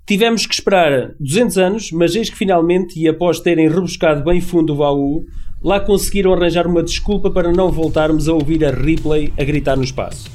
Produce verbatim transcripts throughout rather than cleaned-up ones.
Tivemos que esperar duzentos anos, mas eis que finalmente, e após terem rebuscado bem fundo o baú, lá conseguiram arranjar uma desculpa para não voltarmos a ouvir a Ripley a gritar no espaço.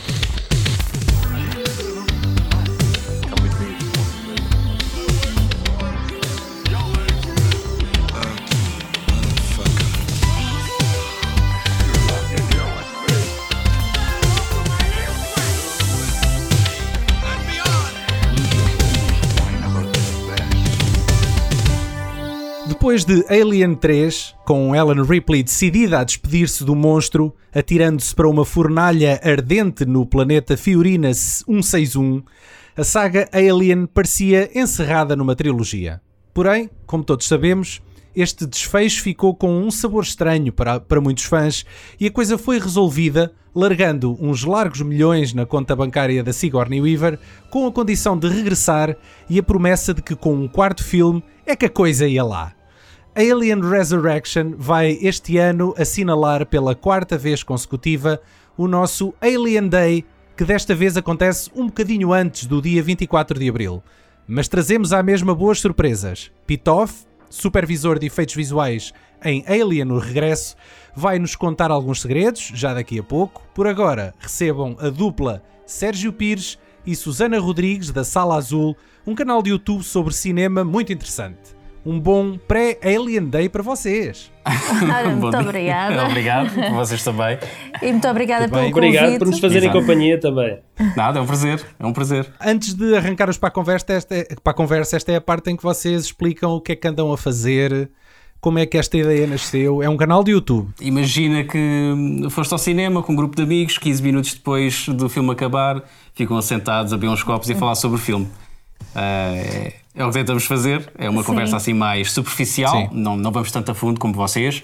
Depois de Alien três, com Ellen Ripley decidida a despedir-se do monstro, atirando-se para uma fornalha ardente no planeta Fiorina cento e sessenta e um, a saga Alien parecia encerrada numa trilogia. Porém, como todos sabemos, este desfecho ficou com um sabor estranho para, para muitos fãs e a coisa foi resolvida largando uns largos milhões na conta bancária da Sigourney Weaver, com a condição de regressar e a promessa de que com um quarto filme é que a coisa ia lá. Alien Resurrection vai este ano assinalar pela quarta vez consecutiva o nosso Alien Day, que desta vez acontece um bocadinho antes do dia vinte e quatro de abril. Mas trazemos à mesma boas surpresas. Pitoff, supervisor de efeitos visuais em Alien o Regresso, vai-nos contar alguns segredos, já daqui a pouco. Por agora, recebam a dupla Sérgio Pires e Susana Rodrigues da Sala Azul, um canal de YouTube sobre cinema muito interessante. Um bom pré-Alien Day para vocês. Ah, muito obrigada. Obrigado, por vocês também. E muito obrigada pelo convite. Obrigado por nos fazerem Exato. companhia também. Nada, é um prazer, é um prazer. Antes de arrancarmos para a conversa, esta é, para a conversa, esta é a parte em que vocês explicam o que é que andam a fazer, como é que esta ideia nasceu. É um canal de YouTube. Imagina que foste ao cinema com um grupo de amigos, quinze minutos depois do filme acabar, ficam assentados a beber uns copos e a falar sobre o filme. Uh, é o que tentamos fazer, é uma Sim. conversa assim mais superficial, não, não vamos tanto a fundo como vocês.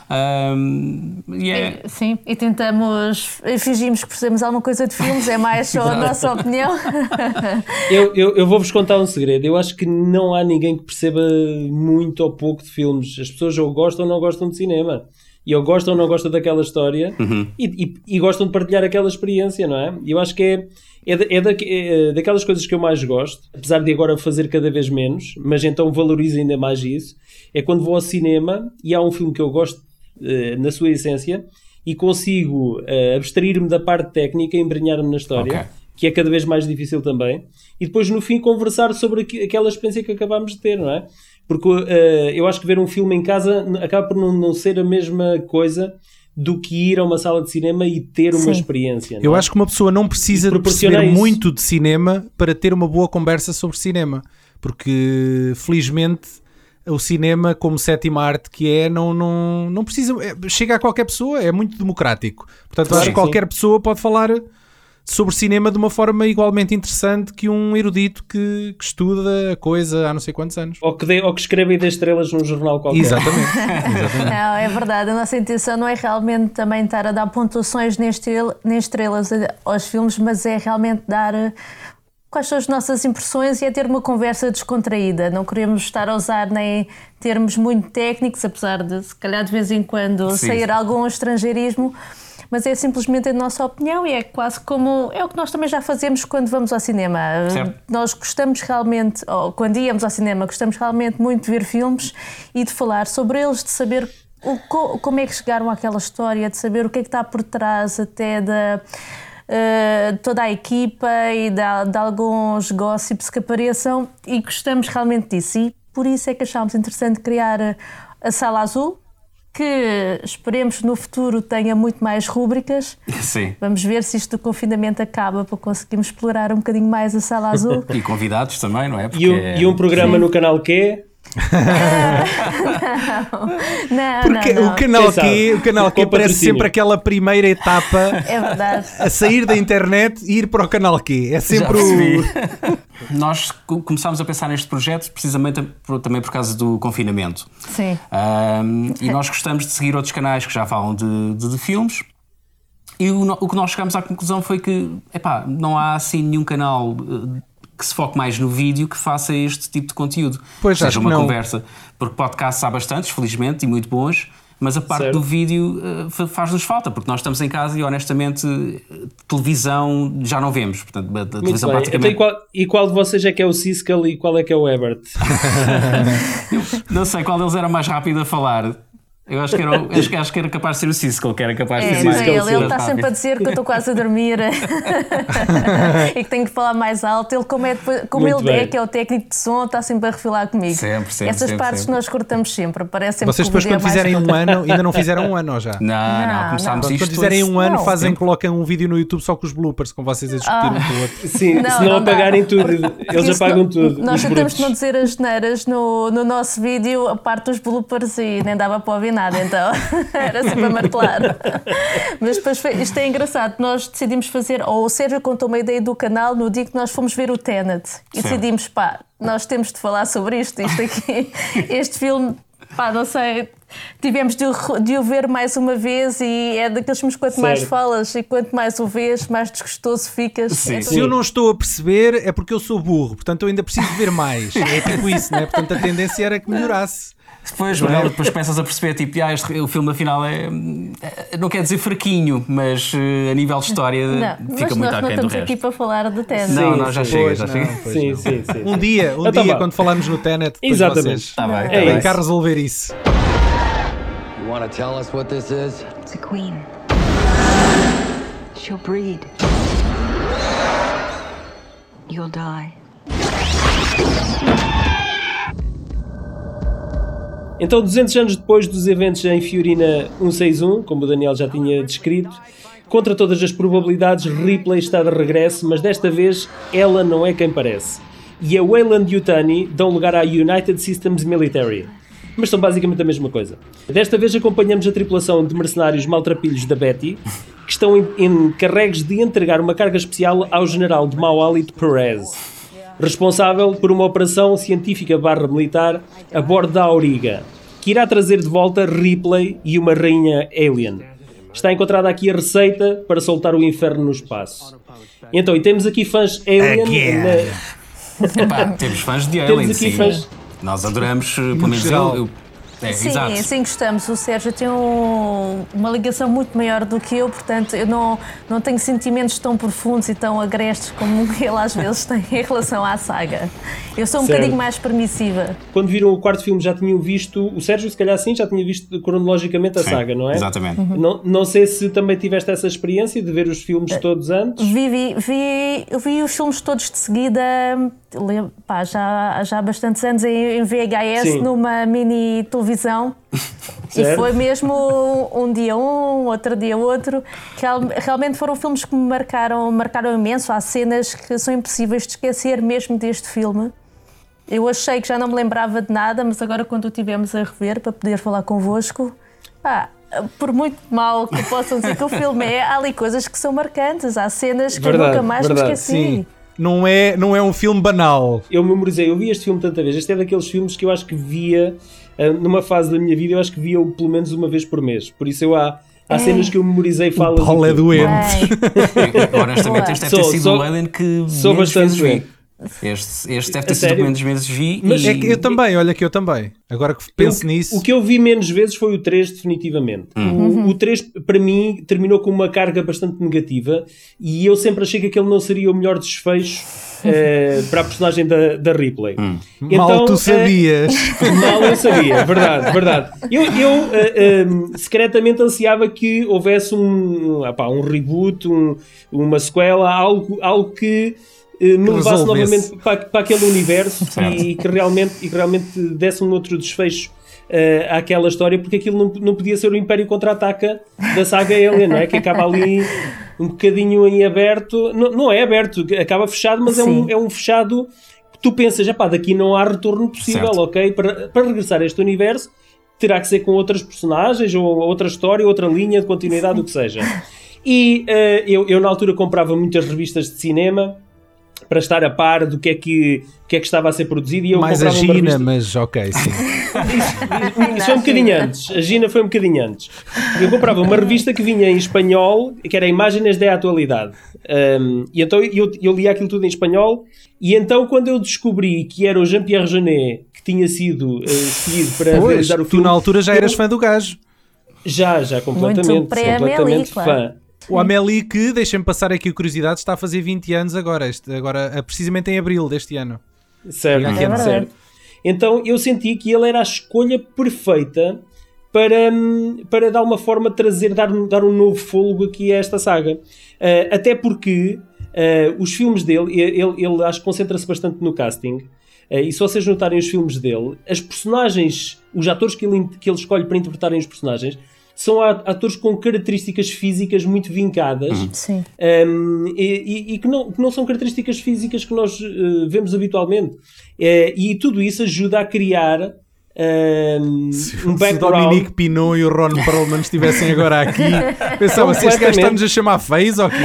Um, yeah. e, sim, e tentamos, fingimos que percebemos alguma coisa de filmes, é mais só a nossa opinião. eu, eu, eu vou-vos contar um segredo, eu acho que não há ninguém que perceba muito ou pouco de filmes, as pessoas ou gostam ou não gostam de cinema. E ou gostam ou não gostam daquela história uhum. e, e, e gostam de partilhar aquela experiência, não é? E eu acho que é, é, da, é, da, é daquelas coisas que eu mais gosto, apesar de agora fazer cada vez menos, mas então valorizo ainda mais isso, é quando vou ao cinema e há um filme que eu gosto uh, na sua essência e consigo uh, abstrair-me da parte técnica e embrenhar-me na história, okay. que é cada vez mais difícil também, e depois no fim conversar sobre aqu- aquela experiência que acabámos de ter, não é? Porque uh, eu acho que ver um filme em casa acaba por não, não ser a mesma coisa do que ir a uma sala de cinema e ter uma Sim. experiência. Não é? Eu acho que uma pessoa não precisa de perceber isso. muito de cinema para ter uma boa conversa sobre cinema. Porque, felizmente, o cinema, como sétima arte que é, não, não, não precisa... É, chega a qualquer pessoa, é muito democrático. Portanto, claro, acho que qualquer sim. pessoa pode falar sobre cinema de uma forma igualmente interessante que um erudito que, que estuda a coisa há não sei quantos anos. Ou que, dê, ou que escreve e dê estrelas num jornal qualquer. Exatamente. Exatamente. Não, é verdade. A nossa intenção não é realmente também estar a dar pontuações nem, estrela, nem estrelas aos filmes, mas é realmente dar quais são as nossas impressões e é ter uma conversa descontraída. Não queremos estar a usar nem termos muito técnicos, apesar de, se calhar, de vez em quando Sim. sair algum estrangeirismo, mas é simplesmente a nossa opinião e é quase como... É o que nós também já fazemos quando vamos ao cinema. Certo. Nós gostamos realmente, ou quando íamos ao cinema, gostamos realmente muito de ver filmes e de falar sobre eles, de saber o, como é que chegaram àquela história, de saber o que é que está por trás até da... Uh, toda a equipa e de, de alguns gossips que apareçam e gostamos realmente disso e por isso é que achámos interessante criar a, a Sala Azul, que esperemos no futuro tenha muito mais rúbricas. Sim. Vamos ver se isto do confinamento acaba para conseguirmos explorar um bocadinho mais a Sala Azul. E convidados também, não é? Porque... E, um, e um programa Sim. no canal Q. não, Porque não, não. o canal Q, o canal Q parece sempre aquela primeira etapa é verdade. a sair da internet e ir para o canal Q. É sempre o... Nós começámos a pensar neste projeto precisamente por, também por causa do confinamento. Sim. Um, e nós gostamos de seguir outros canais que já falam de, de, de filmes. E o, o que nós chegámos à conclusão foi que epá, não há assim nenhum canal que se foque mais no vídeo que faça este tipo de conteúdo. Pois, seja uma não. conversa. Porque podcasts há bastantes, felizmente, e muito bons, mas a parte certo. do vídeo uh, faz-nos falta, porque nós estamos em casa e honestamente televisão já não vemos. Portanto, a, a televisão bem. praticamente... Então, e, qual, e qual de vocês é que é o Siskel e qual é que é o Ebert? Não sei qual deles era mais rápido a falar. Eu acho que, era, acho, que, acho que era capaz de ser o Siskel, que era capaz de É, ser não, mais ele, ele mais está sempre a rápido. dizer que eu estou quase a dormir e que tenho que falar mais alto. Ele, como, é, como Muito ele é, bem. que é o técnico de som, está sempre a refilar comigo. Sempre, sempre, Essas sempre, partes sempre. nós cortamos sempre. Parece sempre Vocês que o depois, vídeo quando é mais fizerem um curto. ano, ainda não fizeram um ano ou já? Não, não, Não, começámos não. isto. Quando fizerem um ano, Não, fazem, sempre. colocam um vídeo no YouTube só com os bloopers, com vocês a discutir um com o outro. Sim, Não, se não, não dá. apagarem tudo, Porque eles isso apagam não- tudo. Nós os tentamos brutos. não dizer as neiras no, no nosso vídeo, a parte dos bloopers, e nem dava para ouvir nada, então era sempre a martelar. Mas depois foi, isto é engraçado, nós decidimos fazer, ou o Sérgio contou uma ideia do canal no dia que nós fomos ver o Tenet e Certo. decidimos, pá, nós temos de falar sobre isto, isto aqui, este filme, pá, não sei, tivemos de o, de o ver mais uma vez e é daqueles filmes que quanto mais Certo. falas e quanto mais o vês, mais desgostoso ficas. Sim, Então, Se eu não estou a perceber, é porque eu sou burro, portanto eu ainda preciso ver mais. É tipo isso, não é? Portanto a tendência era que melhorasse. Depois, Manuel, depois começas a perceber, tipo, ah, este, o filme afinal é, é- não quer dizer fraquinho, mas uh, a nível de história Não, fica mas muito nós não aquém do estamos resto. aqui para falar de Tenet. Não, Sim, não, já sim. chega, Pois já não, chega. pois Sim, não. sim, sim. Um dia, um Então dia vá. quando falarmos no Tenet, depois Exatamente. vocês Tá bem, tá É vêm bem. isso. cá resolver isso. You want to tell us what this is? It's a queen. She'll breed. You'll die. Então, duzentos anos depois dos eventos em Fiorina cento e sessenta e um, como o Daniel já tinha descrito, contra todas as probabilidades, Ripley está de regresso, mas desta vez ela não é quem parece. E a Weyland Yutani dão lugar à United Systems Military. Mas são basicamente a mesma coisa. Desta vez acompanhamos a tripulação de mercenários maltrapilhos da Betty, que estão em, em carregues de entregar uma carga especial ao general de mau hálito Perez, responsável por uma operação científica barra militar a bordo da Auriga, que irá trazer de volta Ripley e uma rainha alien. Está encontrada aqui a receita para soltar o inferno no espaço. Então, e temos aqui fãs alien... Again. na- Epá, temos fãs de Temos Alien, aqui sim. fãs- Nós adoramos, pelo menos geral. eu. eu é, Sim, exato. sim, gostamos. O Sérgio tem um- uma ligação muito maior do que eu, portanto, eu não, não tenho sentimentos tão profundos e tão agrestes como ele às vezes tem em relação à saga. Eu sou um Certo. bocadinho mais permissiva. Quando viram o quarto filme já tinham visto... O Sérgio, se calhar sim, já tinha visto cronologicamente a Sim, saga, não é? Exatamente. Não, não sei se também tiveste essa experiência de ver os filmes todos antes. Vi, vi, vi, eu vi os filmes todos de seguida, lem- pá, já, já há bastantes anos em, em V H S, Sim. numa mini televisão. E Certo. foi mesmo um dia um, outro dia outro. Real, realmente foram filmes que me marcaram, marcaram imenso. Há cenas que são impossíveis de esquecer mesmo deste filme. Eu achei que já não me lembrava de nada, mas agora quando o tivemos a rever para poder falar convosco, pá, por muito mal que possam dizer que o filme é, há ali coisas que são marcantes, há cenas que Verdade, eu nunca mais me verdade, esqueci. Sim. Não é, não é um filme banal. Eu memorizei, eu vi este filme tanta vez. Este é daqueles filmes que eu acho que via, ah, numa fase da minha vida, eu acho que via-o pelo menos uma vez por mês. Por isso eu há, há cenas que eu memorizei falas. O Paulo e é tudo. doente. Bem, Honestamente, este deve ter Sou- sido sou- o Alien que sou menos bastante vezes vi. doente. Este, este deve A ter sido o que sério? menos vezes vi. Mas e... É que eu também, olha que eu também. Agora que penso Eu- nisso. O que eu vi menos vezes foi o três, definitivamente. O, o três, para mim, terminou com uma carga bastante negativa e eu sempre achei que aquele não seria o melhor desfecho eh, para a personagem da, da Ripley. Mal tu eh, sabias. Mal eu sabia, verdade, verdade. Eu, eu eh, eh, secretamente ansiava que houvesse um, ah pá, um reboot, um- uma sequela, algo, algo que eh, me levasse resolvesse. novamente para, para aquele universo Certo. e que realmente, e que realmente desse um outro desfecho eh, àquela história, porque aquilo não, não podia ser o Império Contra-Ataca da saga Alien, não é? Que acaba ali um bocadinho em aberto. Não, não é aberto, acaba fechado, mas é um, Sim. é um fechado que tu pensas, epá, daqui não há retorno possível, Certo. ok? Para, para regressar a este universo terá que ser com outras personagens ou outra história, outra linha de continuidade, o que seja. E eh, eu, eu na altura comprava muitas revistas de cinema para estar a par do que é que, o que, é que estava a ser produzido e eu Mais a comprava uma Gina, revista... mas ok, sim. Isso, isso foi um bocadinho antes. A Gina foi um bocadinho antes. Eu comprava uma revista que vinha em espanhol, que era Imagens de Atualidade. Um, e então eu, eu lia aquilo tudo em espanhol. E então, quando eu descobri que era o Jean-Pierre Jeunet que tinha sido uh, escolhido para Pois, realizar o tu filme. na altura já eu- eras fã do gajo. Já, já, completamente. Muito pré-Amélie, completamente claro. fã. O Amélie que, deixem-me passar aqui a curiosidade, está a fazer vinte anos agora, este, agora precisamente em abril deste ano. Certo, É verdade. certo. Então eu senti que ele era a escolha perfeita para, hum, para dar uma forma de trazer, dar, um- dar um novo fôlego aqui a esta saga. Uh, até porque uh, os filmes dele, ele, ele acho que concentra-se bastante no casting. Uh, e se vocês notarem os filmes dele, as personagens, os atores que ele, que ele escolhe para interpretarem os personagens, são a- atores com características físicas muito vincadas. Sim. Um, e, e- e que, não, que não são características físicas que nós uh, vemos habitualmente. Eh, e tudo isso ajuda a criar um, um Se o background. Dominique Pinot e o Ron Perlman estivessem agora aqui, pensava, se este gajo Completamente. está-nos a chamar feios ou quê?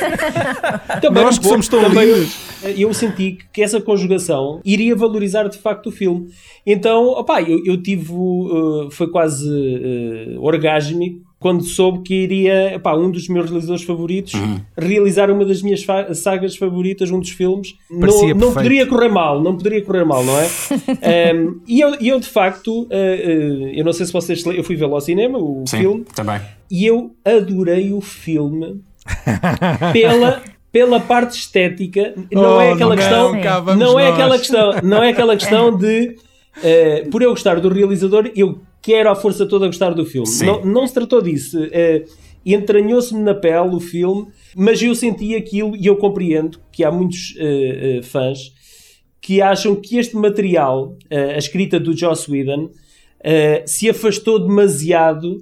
Também Nós um que somos pouco, tão também lindos. eu, eu senti que essa conjugação iria valorizar de facto o filme. Então, opá, eu, eu tive, uh, foi quase uh, orgásmico quando soube que iria, opá, um dos meus realizadores favoritos realizar uma das minhas fa- sagas favoritas, um dos filmes. Não, Parecia não perfeito. poderia correr mal, não poderia correr mal, não é? Um, e eu, e eu, de facto, uh, uh, eu não sei se vocês se lembram, eu fui vê-lo ao cinema, o Sim, filme, também. e eu adorei o filme pela, pela parte estética. Não Oh, é aquela não, questão, cá vamos não é nós. aquela questão, não é aquela questão de eh, por eu gostar do realizador, eu quero à força toda gostar do filme. Sim. Não, não se tratou disso. Eh, entranhou-se-me na pele o filme, mas eu senti aquilo e eu compreendo que há muitos eh, eh, fãs que acham que este material, eh, a escrita do Joss Whedon, eh, se afastou demasiado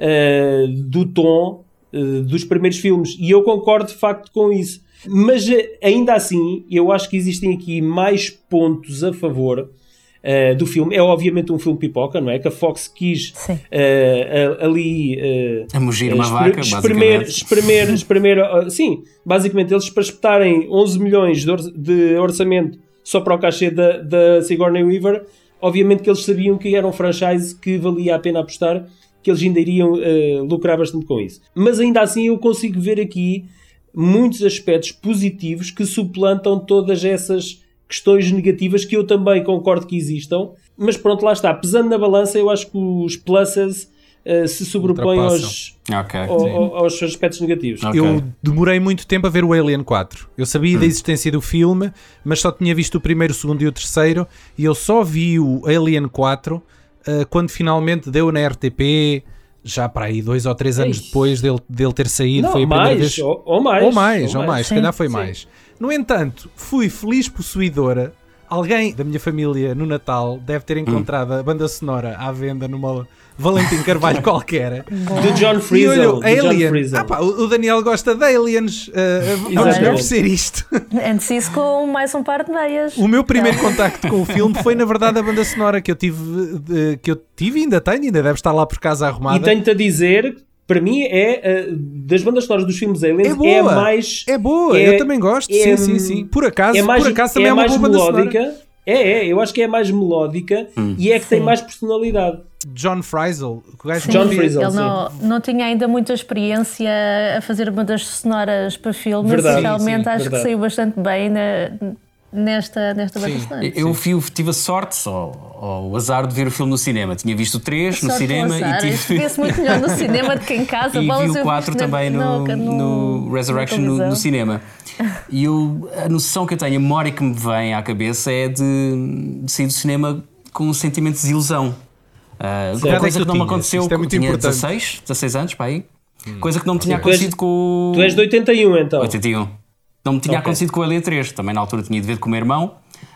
eh, do tom eh, dos primeiros filmes. E eu concordo de facto com isso. Mas eh, ainda assim, eu acho que existem aqui mais pontos a favor eh, do filme. É obviamente um filme pipoca, não é? Que a Fox quis Sim. eh, a- ali eh, A mugir uma esper- vaca, espremer, basicamente. espremer, espremer, uh, sim, basicamente eles para espetarem onze milhões de, or- de orçamento só para o cachê da, da Sigourney Weaver, obviamente que eles sabiam que era um franchise que valia a pena apostar, que eles ainda iriam uh, lucrar bastante com isso. Mas ainda assim eu consigo ver aqui muitos aspectos positivos que suplantam todas essas questões negativas que eu também concordo que existam, mas pronto, lá está, pesando na balança, eu acho que os pluses uh, se sobrepõem aos, Ok. ao- ao- aos aspectos negativos. Ok. Eu demorei muito tempo a ver o Alien quatro. Eu sabia da existência do filme, mas só tinha visto o primeiro, o segundo e o terceiro, e eu só vi o Alien quatro uh, quando finalmente deu na R T P, já para aí dois ou três anos Ei. depois dele, dele ter saído. Não, foi a primeira mais, vez. ou, ou mais, Ou mais, ou mais, se Sim, calhar foi sim. mais. No entanto, fui feliz possuidora. Alguém da minha família no Natal deve ter encontrado a banda sonora à venda numa Valentim Carvalho qualquer. Do John E Frizzle. olha, do John Alien. Frizzle. Ah, pá, o o Daniel gosta de aliens. Uh, vamos Exatamente. oferecer isto. Antes isso com mais um par de meias. O meu primeiro contacto com o filme foi, na verdade, a banda sonora que eu tive, de- que eu tive e ainda tenho, ainda deve estar lá por casa E arrumada. tenho-te a dizer, para mim, é uh, das bandas sonoras dos filmes Aliens, É boa. é a mais. É boa, é- eu também gosto. é- sim, sim, sim. Por acaso, é mais, por acaso também é é, uma mais boa banda sonora. melódica. É, é, eu acho que é mais melódica e é que tem Sim. mais personalidade. John Frizzle, o gajo Sim, John que- Frizzle. ele não, não tinha ainda muita experiência a fazer bandas sonoras para filmes, Verdade. e realmente Sim, sim, acho verdade. que saiu bastante bem na, nesta, nesta banda Sim. sonora. Eu tive, tive a sorte, ou, ou o azar de ver o filme no cinema. Tinha visto o três no Sorte cinema ao azar. e Isto tive. vê-se muito melhor no cinema do que em casa. E Bolas vi eu o quatro vi na- também no, no- no na Resurrection no, televisão. no cinema. E eu, a noção que eu tenho, a memória que me vem à cabeça é de, de sair do cinema com um sentimento de desilusão. Uh, idade é coisa que que tu não me tinhas? aconteceu. Isto é muito tinha importante. dezasseis, dezasseis anos, para aí. Coisa que não me tinha Tu és- acontecido com o. Tu és de oitenta e um, então. oitenta e um. Não me tinha Ok. acontecido com o Alien três. Também na altura tinha de ver com o meu irmão.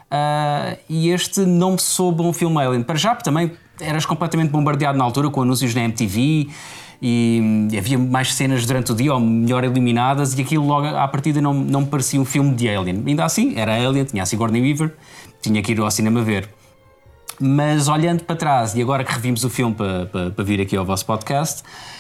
Ah, e este não me soube um filme Alien. Para já, porque também eras completamente bombardeado na altura com anúncios na M T V e, e havia mais cenas durante o dia, ou melhor eliminadas, e aquilo logo à partida não, não me parecia um filme de Alien. Ainda assim, era Alien, tinha a Sigourney Weaver, tinha que ir ao cinema ver. Mas olhando para trás, e agora que revimos o filme para, para, para vir aqui ao vosso podcast,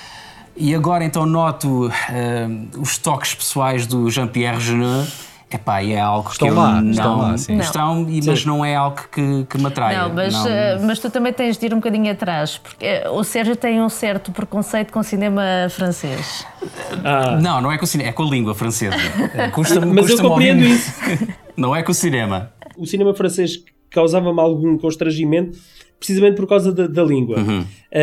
e agora então noto ah, os toques pessoais do Jean-Pierre Jeunet, epá, e é algo Estão que eu lá, não... estão lá, sim. Não. Estão, e- mas não é algo que, que me atrai. Não, mas, Não. eh, mas tu também tens de ir um bocadinho atrás, porque eh, o Sérgio tem um certo preconceito com o cinema francês. Ah, Não, não é com o cinema, é com a língua francesa. Custa-me, mas eu custa-me compreendo ouvir. isso. Não é com o cinema. O cinema francês causava-me algum constrangimento precisamente por causa da, da língua. Uhum. Uh,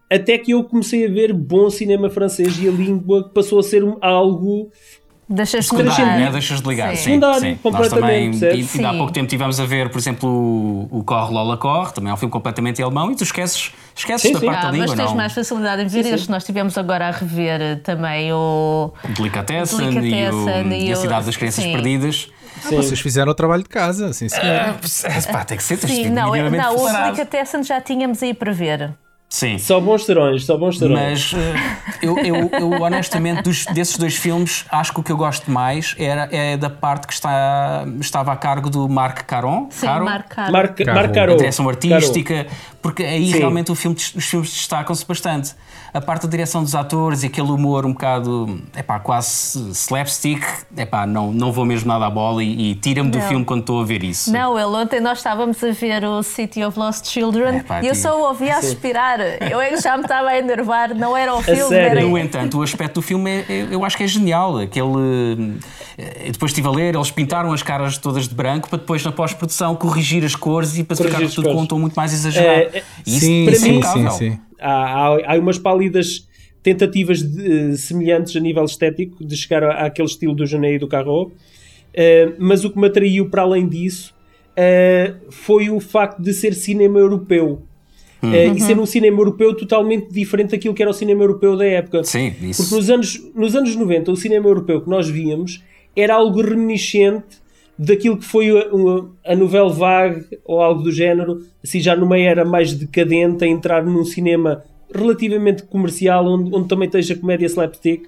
até que eu comecei a ver bom cinema francês e a língua passou a ser um, algo... Deixas de Secundário, ligar. né? Deixas de ligar. Sim. Sim, Secundário, sim. Nós completamente, também, percebes? e há Sim. pouco tempo estivemos a ver, por exemplo, o, o Corre Lola Corre, também é um filme completamente alemão, e tu esqueces, esqueces Sim, da sim. parte Ah, da língua, mas tens não? mais facilidade em ver Sim, sim. este. Nós tivemos agora a rever eh, também o Delicatessen, Delicatessen e, o, e e a o- Cidade das Crianças sim. Perdidas. Ah, vocês fizeram o trabalho de casa, sim senhor. Ah, pá, tem que ser, tens de Sim, ser não, eu- minimamente não o preparado. Delicatessen já tínhamos aí para ver. Sim. Só bons terões, só bons terões. Mas eh, eu, eu, eu honestamente, dos- desses dois filmes, acho que o que eu gosto mais era, é da parte que está, estava a cargo do Marc Caron. Sim, Caron? marcar. Marc Caro. Marc A Caro. direção artística, porque aí Sim. realmente o filme, os filmes destacam-se bastante. A parte da direção dos atores e aquele humor um bocado, epá, quase slapstick, epá, não, não vou mesmo nada à bola e, e tira-me do Não. filme quando estou a ver isso. Não, ele ontem nós estávamos a ver o City of Lost Children Epá, e eu tive- só o ouvia a suspirar. Eu é que já me estava a enervar, não era o filme, sério? era... No entanto, o aspecto do filme é, é- eu acho que é genial. Aquele, eh, depois estive a ler, eles pintaram as caras todas de branco para depois na pós-produção corrigir as cores e para Corrigir ficar as tudo cores. com um tom muito mais exagerado. É, é- E isso Sim, para mim é sim, sim, impecável. sim. Há, há, há umas pálidas tentativas de, eh, semelhantes a nível estético de chegar à- àquele estilo do Jeunet e do Caro, eh, mas o que me atraiu para além disso eh, foi o facto de ser cinema europeu. Eh, e ser um cinema europeu totalmente diferente daquilo que era o cinema europeu da época. Sim, isso. Porque nos anos, nos anos noventa o cinema europeu que nós víamos era algo reminiscente daquilo que foi a, a, a Nouvelle Vague ou algo do género, assim já numa era mais decadente, a entrar num cinema relativamente comercial, onde, onde também esteja comédia slapstick,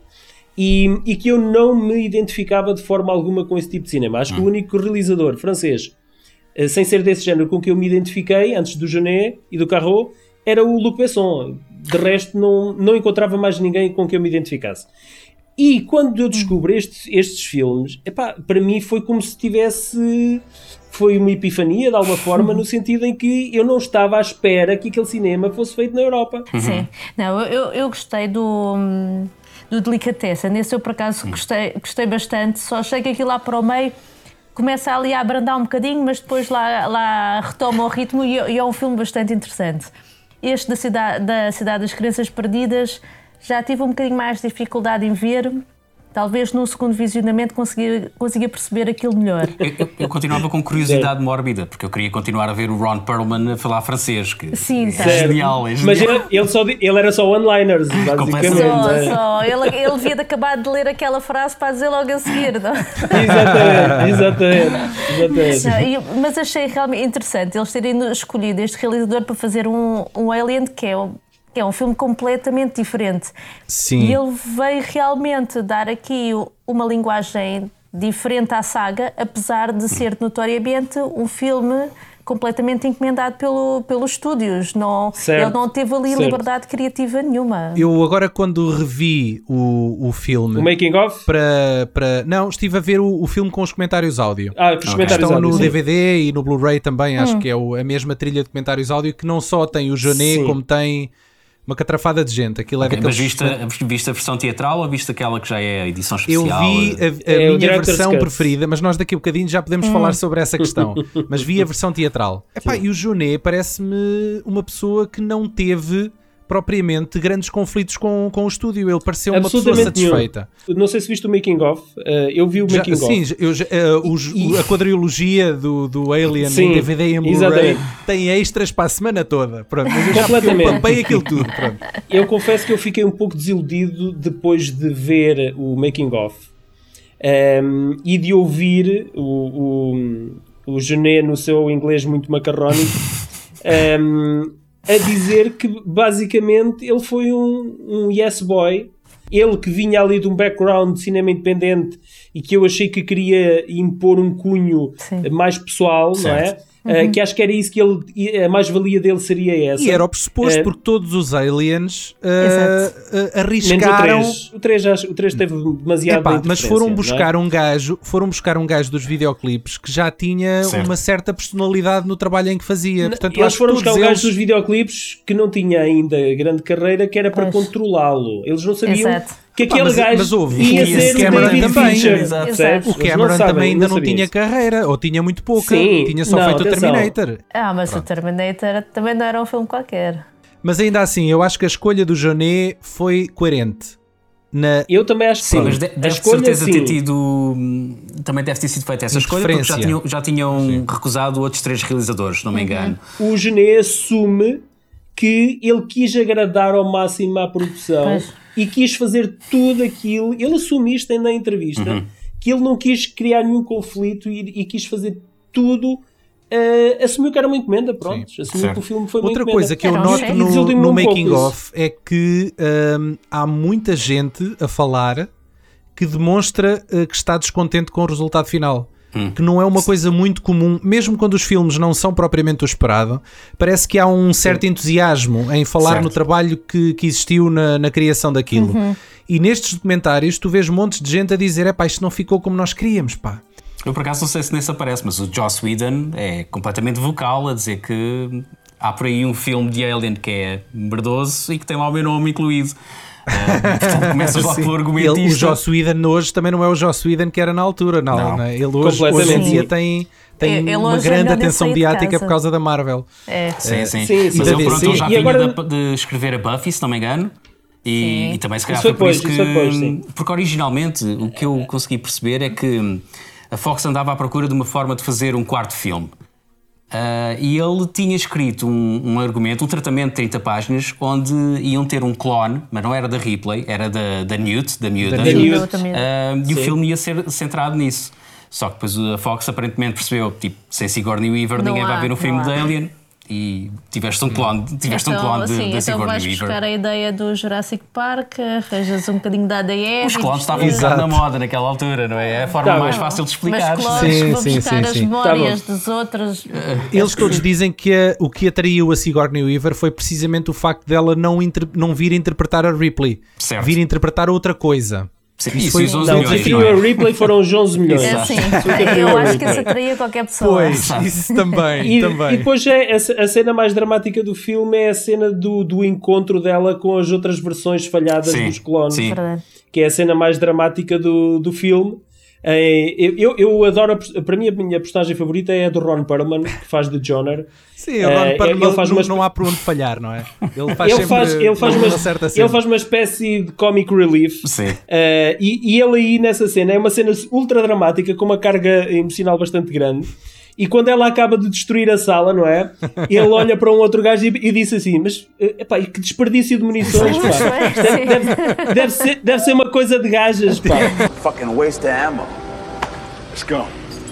e, e que eu não me identificava de forma alguma com esse tipo de cinema. Acho que o único realizador francês, eh, sem ser desse género, com que eu me identifiquei, antes do Jeunet e do Caro, era o Luc Besson. De resto, não, não encontrava mais ninguém com que eu me identificasse. E quando eu descubro estes, estes filmes, epá, para mim foi como se tivesse... Foi uma epifania, de alguma forma, no sentido em que eu não estava à espera que aquele cinema fosse feito na Europa. Sim. Não, eu, eu gostei do, do Delicatessen. Nesse eu, por acaso, gostei, gostei bastante. Só achei que aquilo lá para o meio começa ali a abrandar um bocadinho, mas depois lá, lá retoma o ritmo e, e é um filme bastante interessante. Este da cidade, da cidade das Crianças Perdidas já tive um bocadinho mais de dificuldade em ver. Talvez no segundo visionamento conseguia, conseguia perceber aquilo melhor. Eu, eu- eu continuava com curiosidade mórbida, porque eu queria continuar a ver o Ron Perlman a falar francês, que Sim, é tá. genial, é genial. Mas ele, ele, só, ele era só one-liners, basicamente. Completamente. Só, é. só. Ele, ele devia de acabar de ler aquela frase para dizer logo a seguir, não? Exatamente, exatamente. exatamente. Não, e- mas achei realmente interessante eles terem escolhido este realizador para fazer um, um Alien que é, um- que é um filme completamente diferente. Sim. E ele veio realmente dar aqui uma linguagem diferente à saga, apesar de ser notoriamente um filme completamente encomendado pelo, pelos estúdios. Não, Certo, ele não teve ali certo. liberdade criativa nenhuma. Eu agora, quando revi o, o filme O making of? para, para. Não, estive a ver o, o filme com os comentários áudio. Ah, com os comentários Estão áudio, no sim. D V D e no Blu-ray também, acho que é o- a mesma trilha de comentários áudio, que não só tem o Jeunet, Sim. como tem uma catrafada de gente. Aquilo é Ok, daqueles... mas viste, viste a versão teatral ou viste aquela que já é a edição Eu especial? vi a, a É o minha Director's versão Cut. preferida, mas nós daqui a bocadinho já podemos falar sobre essa questão. Mas vi a versão teatral. Epá, e o Jeunet parece-me uma pessoa que não teve propriamente grandes conflitos com, com o estúdio. Ele pareceu uma pessoa Absolutamente nenhum. satisfeita. Não sei se viste o making of. Uh, eu vi o Já, making of. sim, eu já- eh, os- E- a quadriologia do, do Alien Sim, em D V D e em Blu-ray exatamente. tem extras para a semana toda. Pronto, mas eu já Completamente. papei aquilo tudo. Pronto. Eu confesso que eu fiquei um pouco desiludido depois de ver o making of um, e de ouvir o, o, o Jeunet no seu inglês muito macarrónico um, a dizer que basicamente ele foi um, um yes boy. Ele que vinha ali de um background de cinema independente e que eu achei que queria impor um cunho Sim. mais pessoal, não é? Uh, que acho que era isso que ele, a mais-valia dele seria essa. E era o pressuposto, Eh, porque todos os aliens eh, Exato. eh, Menos arriscaram. o três. O três, acho- o três teve demasiado Epá, de mas interferência, foram não é? buscar um gajo, foram buscar um gajo dos videoclipes que já tinha Certo. uma certa personalidade no trabalho em que fazia. Portanto, eu Eles acho que foram todos buscar o gajo eles- dos videoclipes que não tinha ainda grande carreira, que era para Pois. controlá-lo. Eles não sabiam Exato. que aquele mas- gajo mas houve, ia o ser o Cameron David também. Fincher. Exato. percebes? O Eles não Cameron sabem, também ainda não sabiam tinha isso. carreira, ou tinha muito pouca, Sim. tinha só Não, feito atenção. o Terminator. Ah, mas o Terminator também não era um filme qualquer. Mas ainda assim, eu acho que a escolha do Jeunet foi coerente. Na... Eu também acho que sim, sim. mas de, deve de certeza sim. ter tido. Também deve ter sido feita essa escolha porque já tinham, já tinham recusado outros três realizadores, se não me engano. Uhum. O Jeunet assume que ele quis agradar ao máximo à produção pois. e quis fazer tudo aquilo. Ele assume isto na entrevista, uhum. que ele não quis criar nenhum conflito e, e quis fazer tudo. Uh, assumiu que era uma encomenda, pronto. Sim, assumiu certo. que o filme foi uma Outra encomenda. coisa que eu noto no, no making of é que um, há muita gente a falar que demonstra uh, que está descontente com o resultado final. Hum. Que não é uma coisa muito comum, mesmo quando os filmes não são propriamente o esperado. Parece que há um certo Sim. entusiasmo em falar certo. no trabalho que, que existiu na, na criação daquilo. Uhum. E nestes documentários tu vês montes de gente a dizer: epá, isto não ficou como nós queríamos, pá. Eu por acaso não sei se nesse aparece, mas o Joss Whedon é completamente vocal a dizer que há por aí um filme de Alien que é merdoso e que tem lá o meu nome incluído. Uh, portanto, começas logo pelo argumentista. Ele, o Joss Whedon hoje também não é o Joss Whedon que era na altura, não. não. Né? Ele hoje, hoje em dia tem, tem uma grande atenção mediática por causa da Marvel. É. Sim, sim. sim, sim. Mas ele pronto, já vinha agora... de, de escrever a Buffy, se não me engano. E, e também se calhar foi por isso que... Depois, porque originalmente o que eu consegui perceber é que a Fox andava à procura de uma forma de fazer um quarto filme. Uh, e ele tinha escrito um, um argumento, um tratamento de trinta páginas, onde iam ter um clone, mas não era da Ripley, era da, da Newt, da Mutant. Uh, e o filme ia ser centrado nisso. Só que depois a Fox aparentemente percebeu que, tipo, sem Sigourney Weaver ninguém há, vai ver um filme de Alien. E tiveste um clone, tiveste então, um clone assim, de, de então Sigourney vais Weaver. buscar a ideia do Jurassic Park, arranjas um bocadinho da A D F. Os clones estavam um bocado na moda naquela altura, não é? É a forma tá mais bom. fácil de explicar. Mas clones, sim, vou sim, buscar sim, as sim. memórias tá dos outros. Eles todos dizem que a, o que atraiu a Sigourney Weaver foi precisamente o facto dela não, inter, não vir interpretar a Ripley, certo. vir interpretar outra coisa. Sim, isso foi os onze não, milhões. Não, a Ripley foram os onze milhões. É assim, eu acho que isso atraía qualquer pessoa. Pois, isso também. E, também. e depois é, a, a cena mais dramática do filme é a cena do, do encontro dela com as outras versões falhadas sim, dos clones. Sim. Que é a cena mais dramática do, do filme. É, eu, eu adoro, para mim a minha personagem favorita é a do Ron Perlman, que faz de Joner. Sim, o Ron é, Perlman faz não, uma... não há por onde falhar, não é? Ele faz, ele sempre faz, ele faz uma, uma certa cena. Ele faz uma espécie de comic relief. Sim. Uh, e, e ele aí nessa cena é uma cena ultra dramática com uma carga emocional bastante grande. E quando ela acaba de destruir a sala, não é? Ele olha para um outro gajo e, e disse assim: mas epá, que desperdício de munições, pá. Deve, deve, deve, ser, deve ser uma coisa de gajas, pá. Fucking waste of ammo. Let's go.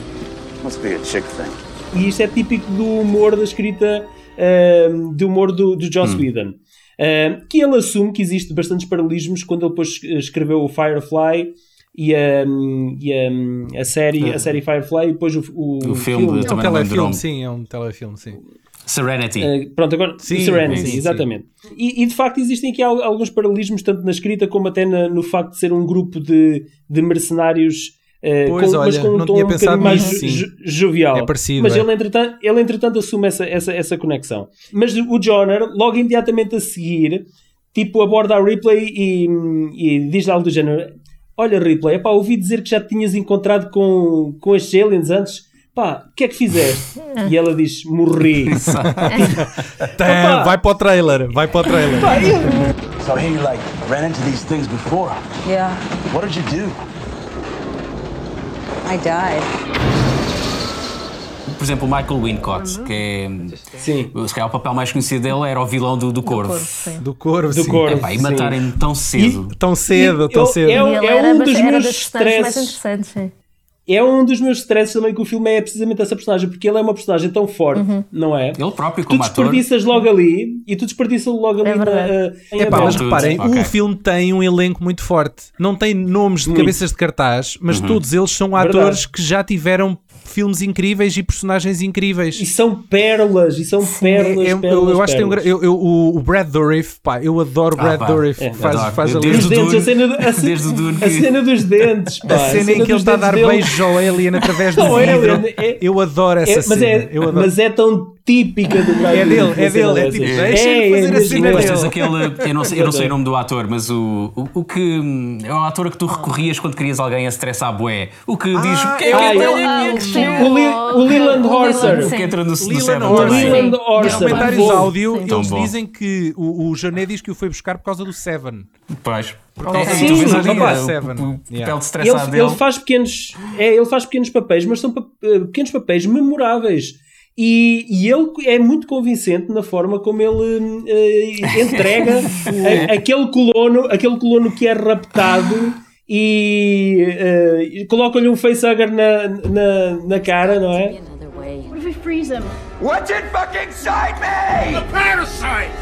Must be a chick thing. E isto é típico do humor da escrita, uh, do humor do, do Joss hum. Whedon. Uh, que ele assume que existe bastantes paralelismos quando ele depois escreveu o Firefly e a, e a, a, série, a série Firefly e depois o, o, o filme. filme. É um telefilme, sim, é um telefilme, sim. Serenity. Uh, pronto, agora sim, Serenity, sim, exatamente. Sim. E, e de facto existem aqui alguns paralelismos, tanto na escrita como até na, no facto de ser um grupo de, de mercenários. Uh, pois, com, olha, mas com um não tom tinha um pensado bocadinho nisso, mais jo- jovial. É parecido, mas é. ele, entretanto, ele entretanto assume essa, essa, essa conexão. Mas o Joner, logo imediatamente a seguir, tipo, aborda a Ripley e, e diz algo do género: olha Ripley, epá, ouvi dizer que já te tinhas encontrado com, com estes aliens antes. Pá, o que é que fizeste? E ela diz: morri. Tá, vai para o trailer, vai para o trailer. Pá, eu... So here you like ran into these things before. Yeah. What did you do? I died. Por exemplo, o Michael Wincott, que é, sim. se calhar o papel mais conhecido dele era o vilão do, do Corvo. Do Corvo, do Corvo, do sim. Corvo, Epá, e matarem-me tão cedo. E, tão cedo, e, tão eu, cedo. É, é, é um dos meus stresses. É um dos meus stresses também que o filme é precisamente essa personagem, porque ele é uma personagem tão forte, uhum. não é? Ele próprio como tu ator. Tu desperdiças logo ali e tu desperdiças logo ali. É verdade. Na, uh, Epá, mas reparem, okay. o filme tem um elenco muito forte. Não tem nomes de muito. cabeças de cartaz, mas uhum. todos eles são atores verdade. que já tiveram filmes incríveis e personagens incríveis. E são pérolas, e são pérolas, é, pérolas, eu, eu acho pérolas. que tem um, eu, eu, o Brad Dourif, pá, eu adoro o Brad ah, Dourif. É, faz, faz ali os dentes, Dune, a cena, do, a, desde o Dune, a cena dos dentes, pá, a cena, a cena em que ele está a dar dele. beijos ao Alien através do vidro. É, eu adoro essa é, mas cena. É, eu adoro. Mas é tão típica do Brad É Pitt. dele, é dele, é tipo, deixa-lhe fazer a cena Depois dele. tens aquele, eu não, sei, eu não sei o nome do ator, mas o, o, o que é um ator que tu recorrias quando querias alguém a estressar bué. O que diz o que é que ah, eu eu- tenho? O Li- o Leland Horser. O que entra no, no Leland Seven Horser. também. Leland Nos Horser. comentários Bom. áudio, Tão eles bom. dizem que o, o Jané diz que o foi buscar por causa do Seven. Pois. causa É, do tu vês ali Seven. o- Seven. o papel Yeah. de estressado Ele, dele. ele faz pequenos é, ele faz pequenos papéis, mas são pa- eh, pequenos papéis memoráveis. E, e ele é muito convincente na forma como ele eh, entrega a- aquele colono, aquele colono que é raptado e eh, coloca-lhe um facehugger na, na, na cara, não é? What if we freeze him? What's fucking inside me? The parasite!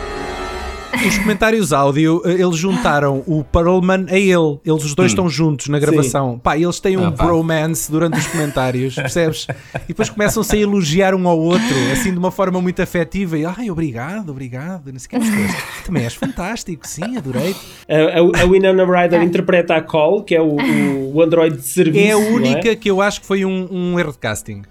Os comentários áudio, eh, eles juntaram o Perlman a ele. Eles os dois estão juntos na gravação. Pá, eles têm um Ah, pá. bromance durante os comentários, percebes? E depois começam-se a elogiar um ao outro, assim de uma forma muito afetiva. E, ai, obrigado, obrigado. Não sei o que é que também és fantástico, sim, adorei. A, a, a Winona Ryder interpreta a Cole, que é o, o, o androide de serviço. É a não é? única que eu acho que foi um, um erro de casting.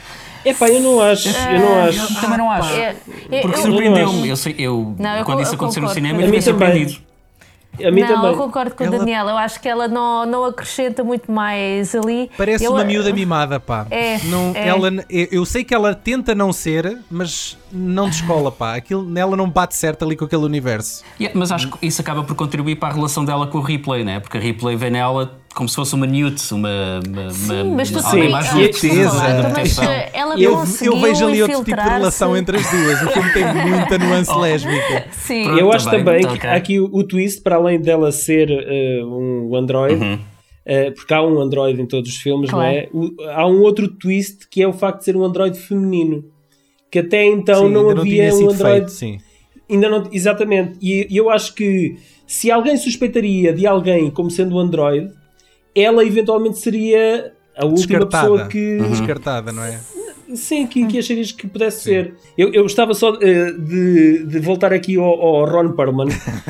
Epá, eu não acho, eu não acho. Também não acho. É, é, Porque eu- surpreendeu-me. Eu, sei, eu, Não, eu quando co- isso eu aconteceu no concordo cinema, com eu a mim fiquei também. surpreendido. A mim não, também. eu concordo com Ela- o Daniel. Eu acho que ela não, não acrescenta muito mais ali. Parece eu, uma miúda mimada, pá. É, não, é. Ela, eu eu sei que ela tenta não ser, mas não descola, pá. Aquilo nela não bate certo ali com aquele universo. Yeah, mas acho que isso acaba por contribuir para a relação dela com o Ripley, né? Porque a Ripley vê nela como se fosse uma Newt, uma, uma, Sim, uma mas tu alguém sim, mais com útil, certeza. uma Mas adaptação. eh, ela Eu, conseguiu eu vejo ali outro tipo de infiltrar-se. relação entre as duas. O filme tem muita nuance lésbica. Sim. Pronto. Eu acho Tá bem, também tá que ok. há aqui o, o twist, para além dela ser eh, um androide, Uhum. eh, porque há um androide em todos os filmes, Claro. não é? O- há um outro twist que é o facto de ser um androide feminino, que até então Sim, não ainda havia tinha um sido androide. feito, sim. Ainda não, exatamente. E, e eu acho que se alguém suspeitaria de alguém como sendo um androide, ela eventualmente seria a última Descartada. pessoa que. Descartada, não é? Sim, que, que acharias que pudesse ser. Eu, eu gostava só eh, de, de voltar aqui ao, ao Ron Perlman.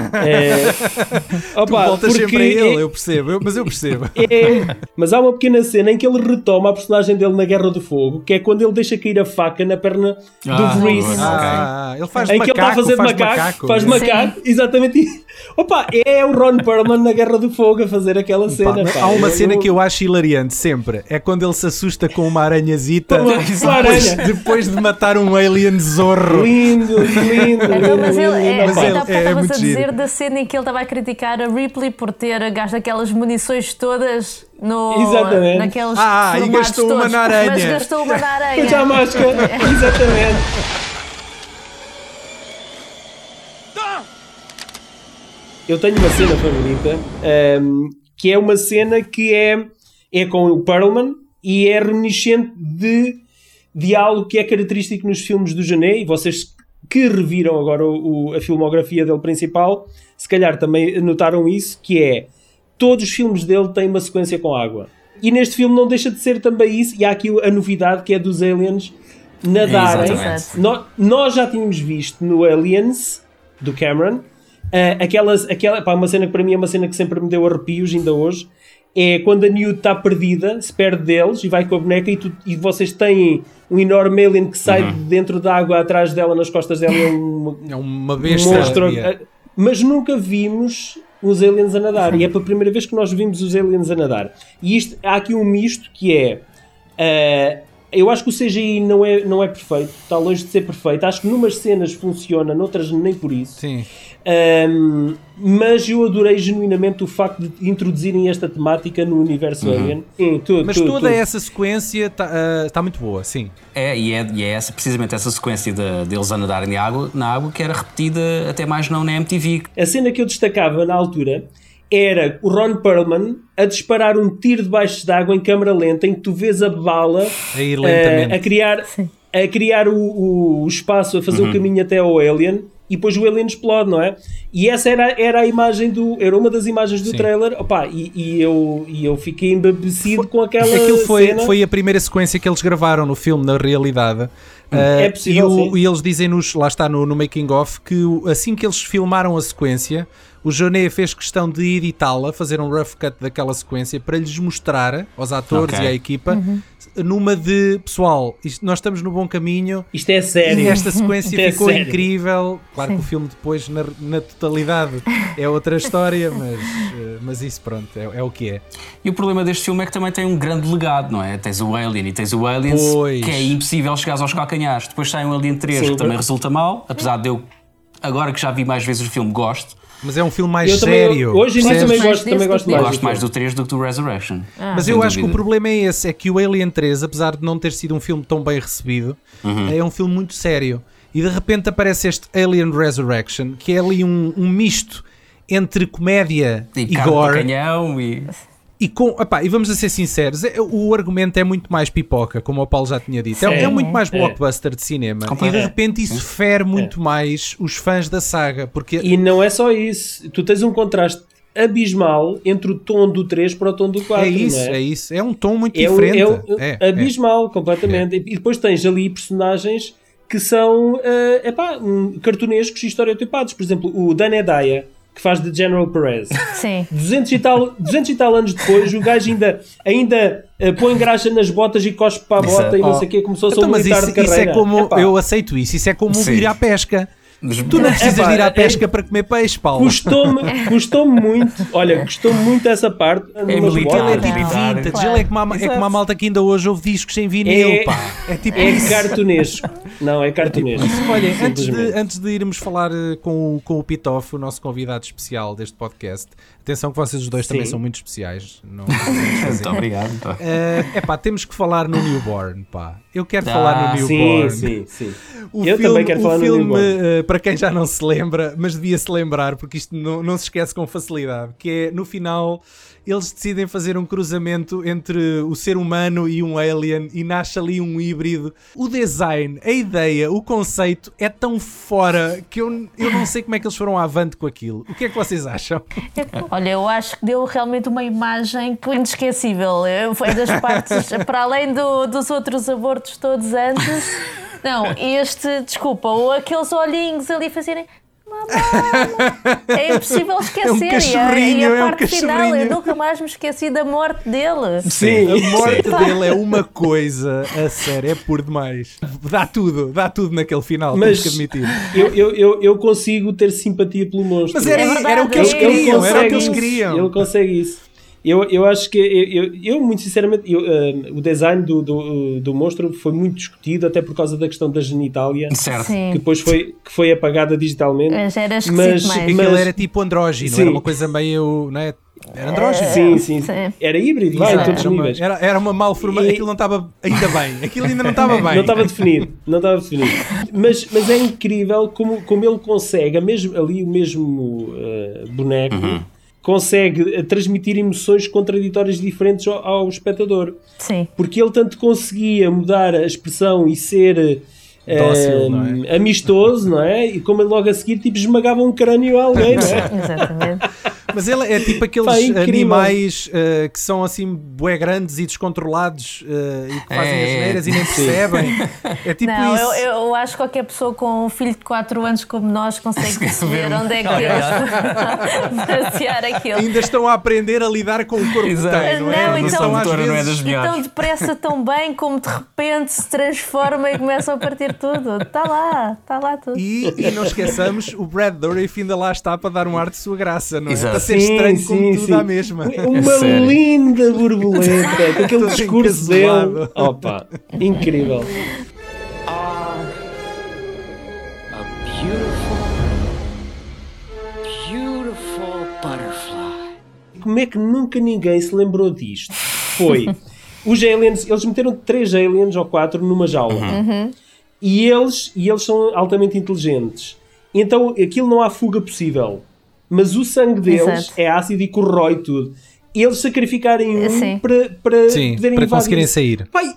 Eh, Tu opa, voltas porque sempre a ele, é- eu percebo, eu- mas eu percebo. é- mas há uma pequena cena em que ele retoma a personagem dele na Guerra do Fogo, que é quando ele deixa cair a faca na perna Ah, do Reese. boa. Ah, ele faz de Em que ele está a macaco, fazer de faz de macaco, macaco. faz de macaco, exatamente. Opa, é o Ron Perlman na Guerra do Fogo a fazer aquela Pá, cena. mas pá. há uma Eu- cena que eu acho hilariante sempre. É quando ele se assusta com uma aranhazita Com uma- com uma depois, aranha. depois de matar um alien zorro. Lindo, lindo. Então, mas lindo, ele, é, lindo. Mas é, ele- há pouco é estavas muito a dizer giro. da cena em que ele estava a criticar a Ripley por ter gasto aquelas munições todas no, Exatamente. naqueles Ah, e formatos gastou uma todos, na aranha. Mas gastou uma na aranha. Pois há a máscara, exatamente. Eu tenho uma cena favorita, ehm, que é uma cena que é, é com o Perlman e é reminiscente de, de algo que é característico nos filmes do Jeunet, e vocês que reviram agora o, o- a filmografia dele principal, se calhar também notaram isso, que é, todos os filmes dele têm uma sequência com água. E neste filme não deixa de ser também isso, e há aqui a novidade que é dos aliens nadarem. Exatamente. No- nós já tínhamos visto no Aliens, do Cameron, Uh, aquelas, aquela, pá, uma cena que para mim é uma cena que sempre me deu arrepios ainda hoje, é quando a Newt está perdida, se perde deles e vai com a boneca e, tu, e vocês têm um enorme alien que sai de dentro da água atrás dela, nas costas dela, é um, É uma um besta. monstro. Yeah. Uh, mas nunca vimos os aliens a nadar, e é pela primeira vez que nós vimos os aliens a nadar. E isto, há aqui um misto que é... Uh, eu acho que o C G I não é, não é perfeito, está longe de ser perfeito. Acho que numas cenas funciona, noutras nem por isso. Sim. Um, mas eu adorei genuinamente o facto de introduzirem esta temática no universo Alien. Sim, tudo, Mas tudo, toda tudo. essa sequência está tá muito boa, sim. É, e é, e é essa, precisamente essa sequência de, deles a nadarem na água, na água que era repetida até mais não na M T V. A cena que eu destacava na altura era o Ron Perlman a disparar um tiro debaixo d'água em câmara lenta, em que tu vês a bala A ir lentamente. eh, a criar, a criar o, o espaço, a fazer Uhum. o caminho até ao Alien, e depois o alien explode, não é? E essa era, era a imagem do... Era uma das imagens do Sim. trailer. Opa, e, e, eu, e eu fiquei embabecido com aquela Aquilo foi, cena. foi a primeira sequência que eles gravaram no filme, na realidade. Uh, É possível, e, o- sim. e eles dizem-nos, lá está no, no making of, que o- assim que eles filmaram a sequência, o Jeunet fez questão de editá-la, fazer um rough cut daquela sequência para lhes mostrar aos atores Ok. e à equipa, numa de, pessoal, isto- nós estamos no bom caminho. Isto é sério. E esta sequência Isto é ficou sério. incrível. Claro que o filme depois, na, na totalidade, é outra história, mas, eh, mas isso pronto, é, é o que é. E o problema deste filme é que também tem um grande legado, não é? Tens o Alien e tens o Aliens, Pois. que é impossível chegares aos calcanhares. Depois sai um Alien três, Sim, que também mas- resulta mal, apesar de eu, agora que já vi mais vezes o filme, gosto. Mas é um filme mais Eu também- sério. hoje em dia percebes? também Mais gosto, também desse gosto do que mais. Gosto do mais filme. do três do que do Resurrection. Mas Sem eu acho que o dúvida. problema é esse, é que o Alien três, apesar de não ter sido um filme tão bem recebido, é um filme muito sério. E de repente aparece este Alien Resurrection, que é ali um, um misto entre comédia E, e, carne para gore. canhão e... E, com, epá, e vamos a ser sinceros, é- o argumento é muito mais pipoca, como o Paulo já tinha dito. É, Sim. é muito mais É. blockbuster de cinema. E de Completamente. repente isso fere muito mais os fãs da saga. Porque E não é só isso. Tu tens um contraste abismal entre o tom do três para o tom do quatro. é isso, não é? é isso. É um tom muito É, o- diferente. é o- É, é. abismal, completamente. E depois tens ali personagens que são eh, epá, um, cartunescos e estereotipados. Por exemplo, o Dan Hedaya, que faz de General Perez. Sim. duzentos e tal, duzentos e tal anos depois, o gajo ainda, ainda eh, põe graxa nas botas e cospe para a bota Exato. e não Oh. sei o quê, como se fosse Então, um mas militar isso, de isso carreira. é como, Epá, eu aceito isso, isso é como Sim. ir à pesca. Dos- Tu não precisas Epá, de ir à é- pesca para comer peixe, Paulo. Custou-me custou muito, olha, custou-me muito essa parte. É numas militar, Ele é botas. tipo militar. vintage, Claro. ele é como, a, é como a malta que ainda hoje ouve discos em vinil, É- pá. É tipo É isso. cartunesco. Não, é cartunesco. Olha, antes de, Simplesmente. antes de irmos falar eh, com, o- com o Pitoff, o nosso convidado especial deste podcast, atenção que vocês os dois também Sim. são muito especiais. Não, não podemos fazer. Muito obrigado. pá. é pá, temos que falar no Newborn, pá. Eu quero Ah, falar no Sim, Newborn. sim, sim. O Eu filme, também quero o falar no filme, Newborn. eh, para quem já não se lembra, mas devia-se lembrar, porque isto não, não se esquece com facilidade, que é, no final, eles decidem fazer um cruzamento entre o ser humano e um alien e nasce ali um híbrido. O design, a ideia, o conceito é tão fora que eu, eu não sei como é que eles foram avante com aquilo. O que é que vocês acham? Olha, eu acho que deu realmente uma imagem que inesquecível. Eu- Foi das partes, para além do- dos outros abortos todos antes. Não, este, desculpa, ou aqueles olhinhos ali fazerem. Mamãe, é impossível esquecer. É um e a- cachorrinho, e a, é um parte final, cachorrinho. eu nunca mais me esqueci da morte dele. Sim, A morte dele é uma coisa, a sério, é por demais. Dá tudo, dá tudo naquele final, Mas- temos que admitir. Eu, eu, eu, eu consigo ter simpatia pelo monstro. Mas era, É verdade, era o que eles ele queriam, era o que consegue eles isso. queriam. Ele consegue isso. Eu, eu acho que, eu, eu, eu, muito sinceramente, eu, eh, o design do, do, do monstro foi muito discutido, até por causa da questão da genitália, Certo. que Sim. depois foi, que foi apagada digitalmente. Mas era esquisito Mas- mais. Porque mas- ele era tipo andrógino, Sim. era uma coisa meio, não é? Era andrógino. Sim, sim, Sim. Era híbrido, vai, em Exato, todos os era, uma, níveis. era, era uma mal forma, E- aquilo não estava ainda bem, aquilo ainda não estava bem. Não estava definido, não estava definido. Mas, mas é incrível como, como ele consegue, a mesmo, ali o mesmo eh, boneco, consegue eh, transmitir emoções contraditórias diferentes ao, ao espectador. Sim. Porque ele tanto conseguia mudar a expressão e ser eh, Dócil, não é? amistoso, não é? E como ele logo a seguir tipo, esmagava um crânio a alguém, não é? Exatamente. Mas ele é tipo aqueles Pá, é incrível. animais eh, que são assim bué grandes e descontrolados eh, e que fazem É, as é. neiras e nem percebem. É tipo Não, isso. eu, eu acho que qualquer pessoa com um filho de quatro anos como nós consegue perceber onde é que eles basear aquilo. Ainda estão a aprender a lidar com o corpo que Exato. têm, não é? Não, Eles então- são, A às motora não é vezes, das melhores. Tão depressa, tão bem, como de repente se transforma e começam a partir tudo. Está lá, está lá tudo. E, e não esqueçamos, o Brad Dourif ainda lá está para dar um ar de sua graça, não é? Exato. Para ser Sim, estranho como sim, tudo sim. à mesma. Uma Sério. linda borboleta, com aquele Todo discurso encasulado. dele. Opa, incrível. A beautiful, beautiful butterfly. Como é que nunca ninguém se lembrou disto? Foi, os aliens, eles meteram três aliens ou quatro numa jaula. E eles, e eles são altamente inteligentes. Então aquilo não há fuga possível. Mas o sangue deles Exato. é ácido e corrói tudo. Eles sacrificarem um Sim. para, para Sim, poderem para invadir. conseguirem sair. Pai,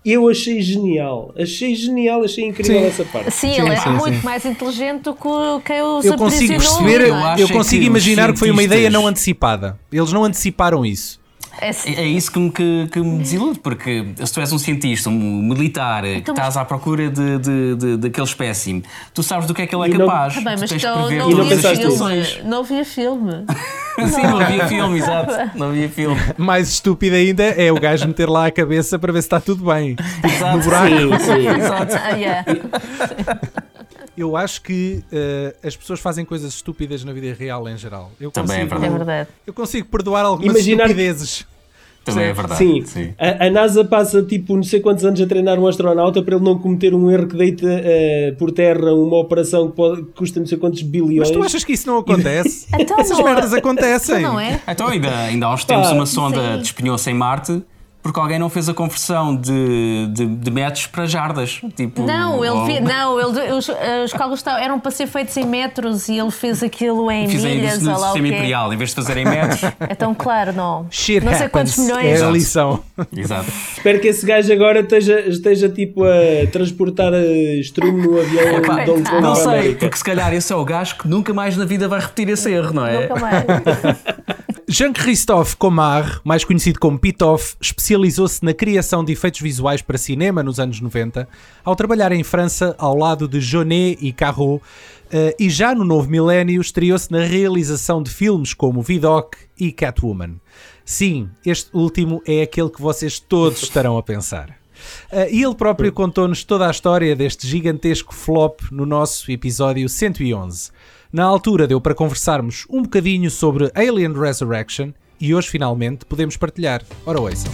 Eu achei genial, achei genial, achei incrível Sim. essa parte. Sim, Sim, ele sim, é muito sim. mais inteligente do que o- quem os Eu consigo aprisionou, perceber, não é? eu, acho consigo que imaginar os que foi uma ideia cientistas- não antecipada. Eles não anteciparam isso. É assim, É é isso que me, que, que me desilude, porque se tu és um cientista, um militar, que Então, estás à procura de, de, de, daquele espécime, tu sabes do que é que ele é E não- capaz. tá bem, tu mas tens de então prever não E não todas havia as pensaste filme. situações. Não havia filme. Sim, não havia filme, exato. Não havia filme. Mais estúpido ainda é o gajo meter lá a cabeça para ver se está tudo bem. Exato. No buraco. Sim, sim. Exato. Ah, yeah. Eu acho que eh, as pessoas fazem coisas estúpidas na vida real em geral. Eu Também é consigo, É verdade. verdade. eu consigo perdoar algumas Imaginar- estupidezes. Também é verdade. Sim, Sim. A, a NASA passa tipo não sei quantos anos a treinar um astronauta para ele não cometer um erro que deita eh, por terra uma operação que, pode, que custa não sei quantos bilhões. Mas tu achas que isso não acontece? Então Essas não- merdas acontecem. Então não é? Então, ainda, ainda há uns tempos, Pá, uma sonda sim. despenhou-se em Marte porque alguém não fez a conversão de, de, de metros para jardas. Tipo, Não, ele ou- fi- não ele, os, os cálculos estavam- eram para ser feitos em metros e ele fez aquilo em Fizem milhas isso no ou lá o sistema quê. imperial, em vez de fazer em metros. Então, claro, não. Shit não sei happens. quantos milhões. É a Exato. lição. Exato. Espero que esse gajo agora esteja, esteja tipo a transportar eh, estrume no avião Epá, de Hong Kong Não para a sei, América. porque se calhar esse é o gajo que nunca mais na vida vai repetir esse erro, não é? Nunca mais. Jean-Christophe Comar, mais conhecido como Pitoff, especializou-se na criação de efeitos visuais para cinema nos anos noventa, ao trabalhar em França ao lado de Jeunet e Caro, eh, e já no novo milénio estreou-se na realização de filmes como Vidocq e Catwoman. Sim, este último é aquele que vocês todos estarão a pensar. Uh, e ele próprio contou-nos toda a história deste gigantesco flop no nosso episódio cento e onze. Na altura deu para conversarmos um bocadinho sobre Alien Resurrection e hoje finalmente podemos partilhar. Ora ouçam.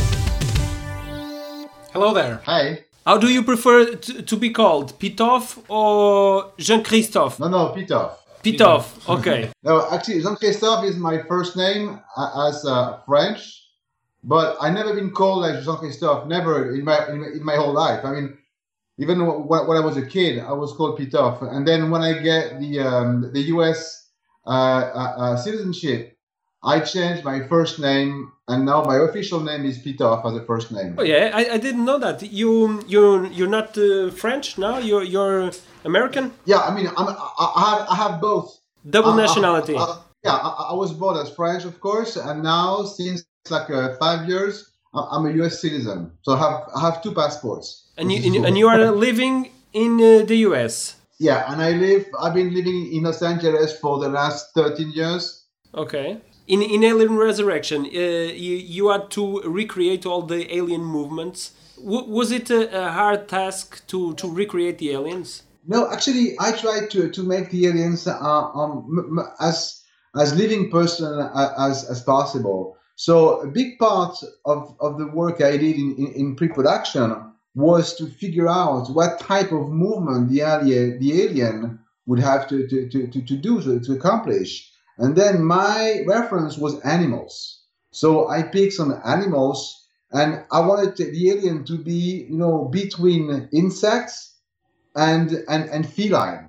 Hello there. Hi. How do you prefer to, to be called? Pitoff or Jean-Christophe? No, no, Pitoff. Pitoff, okay. No, actually, Jean-Christophe is my first name uh, as uh, French, but I never been called like Jean-Christophe. Never in my in, my- in my whole life. I mean, even when, when I was a kid, I was called Pitoff. And then when I get the um, the U S uh, uh, uh, citizenship, I changed my first name, and now my official name is Pitoff as a first name. Oh yeah, I, I didn't know that. You you you're not uh, French now. You're you're American. Yeah, I mean, I'm, I, I have I have both. Double Uh, uh, nationality. uh, yeah, I, I was born as French, of course, and now since like uh, five years, I- I'm a U S citizen. So I have I have two passports. and which you is and, cool. and you are living in uh, the U S. Yeah, and I live. I've been living in Los Angeles for the last thirteen years. Okay. In in Alien Resurrection, uh, you you had to recreate all the alien movements. W- was it a, a hard task to to recreate the aliens? No, actually, I tried to to make the aliens uh, um, m- m- as as living person uh, as as possible. So a big part of, of the work I did in, in, in pre-production was to figure out what type of movement the alien the alien would have to to, to, to, to do to, to accomplish. And then my reference was animals. So I picked some animals, and I wanted the alien to be, you know, between insects and and and feline.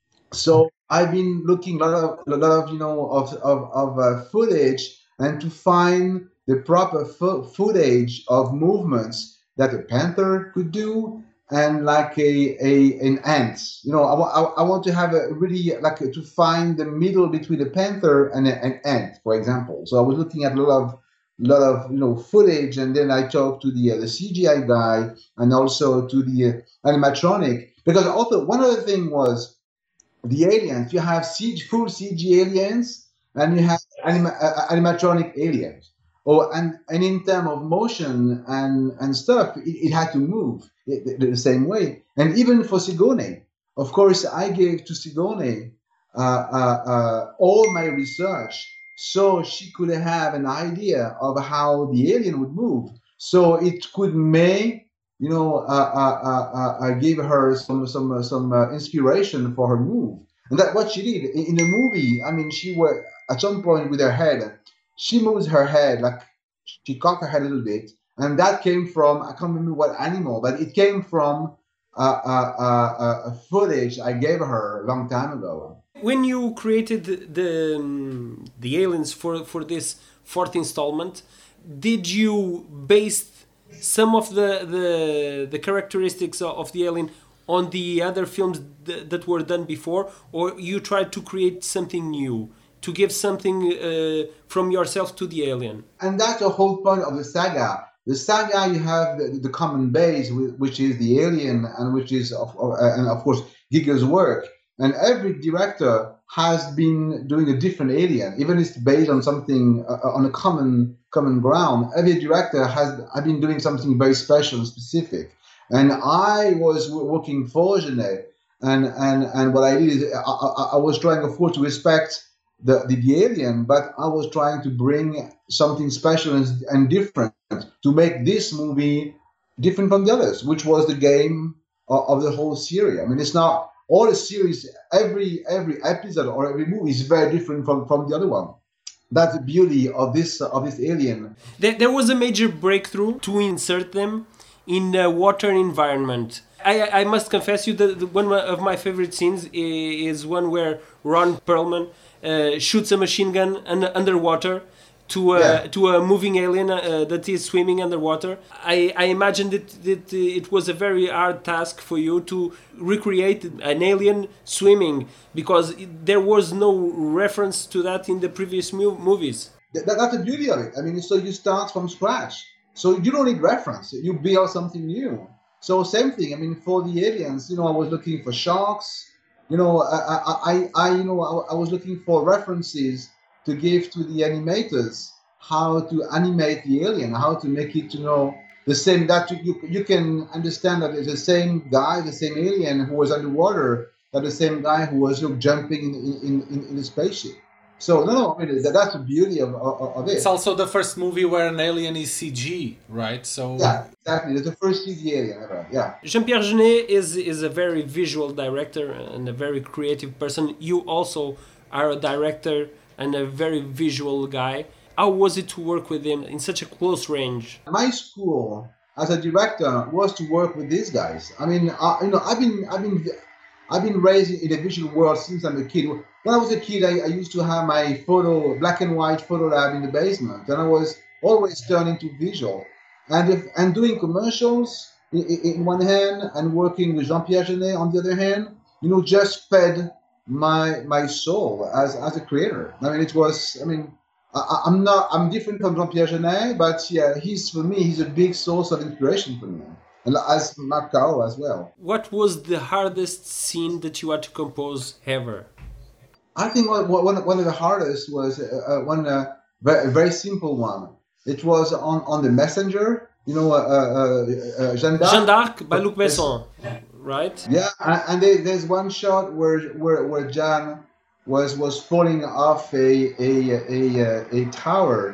So I've been looking a lot of a lot of you know of of, of uh, footage and to find the proper fo- footage of movements that a panther could do and like a, a an ant. You know, I, wa- I, I want to have a really like a, to find the middle between a panther and a, an ant, for example. So I was looking at a lot of lot of you know footage, and then I talked to the uh, the C G I guy and also to the uh, animatronic, because also one other thing was the aliens. You have C G, full C G aliens, and you have anima, uh, animatronic aliens. Oh, and, and in terms of motion and, and stuff, it, it had to move it, the, the same way. And even for Sigourney, of course, I gave to Sigourney uh, uh, uh, all my research so she could have an idea of how the alien would move. So it could make, you know, uh, uh, uh, uh, give her some some uh, some uh, inspiration for her move. And that's what she did in, in the movie. I mean, she was at some point with her head. She moves her head, like she cocked her head a little bit, and that came from, I can't remember what animal, but it came from uh, uh, uh, uh, footage I gave her a long time ago. When you created the the, um, the aliens for for this fourth installment, did you base some of the the, the characteristics of the alien on the other films th- that were done before, or you tried to create something new, to give something uh, from yourself to the alien? And that's the whole point of the saga. The saga, you have the, the common base, which is the alien, and which is, of, uh, and of course, Giger's work. And every director has been doing a different alien, even if it's based on something uh, on a common common ground. Every director has have been doing something very special and specific. And I was working for Genet, and and and what I did is I, I, I was trying, of course, to respect the, the the alien, but I was trying to bring something special and, and different to make this movie different from the others, which was the game of, of the whole series. I mean, it's not. All the series, every every episode or every movie is very different from, from the other one. That's the beauty of this of this alien. There, there was a major breakthrough to insert them in a water environment. I, I must confess you that one of my favorite scenes is one where Ron Perlman uh, shoots a machine gun underwater to a, yeah. to a moving alien uh, that is swimming underwater. I, I imagine that, that it was a very hard task for you to recreate an alien swimming, because there was no reference to that in the previous mu- movies. That, that's the beauty of it. I mean, so you start from scratch. So you don't need reference. You build something new. So same thing. I mean, for the aliens, you know, I was looking for sharks. You know, I, I, I, I you know, I, I was looking for references to give to the animators how to animate the alien, how to make it, you know, the same, that you, you can understand that it's the same guy, the same alien who was underwater, that the same guy who was, you know, jumping in in, in, in a spaceship. So, no, no, I mean, that's the beauty of, of, of it. It's also the first movie where an alien is C G, right? So yeah, exactly. It's the first C G alien ever, yeah. Jean-Pierre Jeunet is, is a very visual director and a very creative person. You also are a director and a very visual guy. How was it to work with him in such a close range? My school as a director was to work with these guys. I mean, I, you know, I've been, I've been, I've been raised in the visual world since I'm a kid. When I was a kid, I, I used to have my photo, black and white photo lab in the basement, and I was always turning to visual. And if, and doing commercials in, in one hand and working with Jean-Pierre Jeunet on the other hand, you know, just fed my my soul as as a creator. I mean, it was, I mean, I, I'm not, I'm different from Jean-Pierre Jeunet, but yeah, he's, for me, he's a big source of inspiration for me. And as Marc Caro as well. What was the hardest scene that you had to compose ever? I think one, one, one of the hardest was uh, one uh, very, very simple one. It was on, on The Messenger, you know, uh, uh, uh, Jeanne d'Arc. Jeanne d'Arc by Luc Besson, right? Yeah, and, and there, there's one shot where where, where Jeanne was was falling off a a a, a, a tower,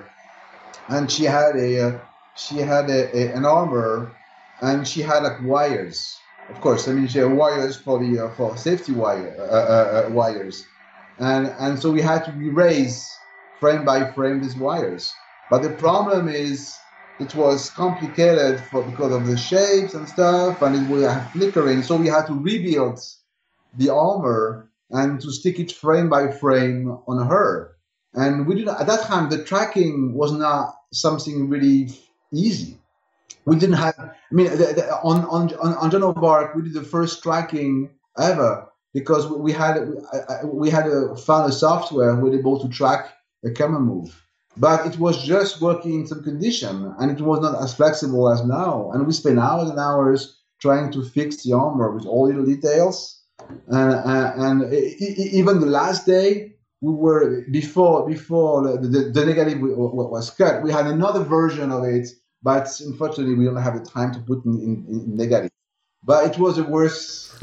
and she had a she had a, a, an armor, and she had like wires. Of course, I mean she had wires for the uh, for safety wire uh, uh, uh, wires, and and so we had to erase frame by frame these wires. But the problem is it was complicated for because of the shapes and stuff, and it was flickering. So we had to rebuild the armor and to stick it frame by frame on her. And we didn't, at that time, the tracking was not something really easy. We didn't have, I mean, the, the, on, on, on Joan of Arc, we did the first tracking ever because we had, we had a, found a software we were able to track a camera move. But it was just working in some condition, and it was not as flexible as now. And we spent hours and hours trying to fix the armor with all little details. And, uh, and it, it, even the last day, we were before before the, the, the negative was cut. We had another version of it, but unfortunately, we don't have the time to put in, in, in negative. But it was the worst.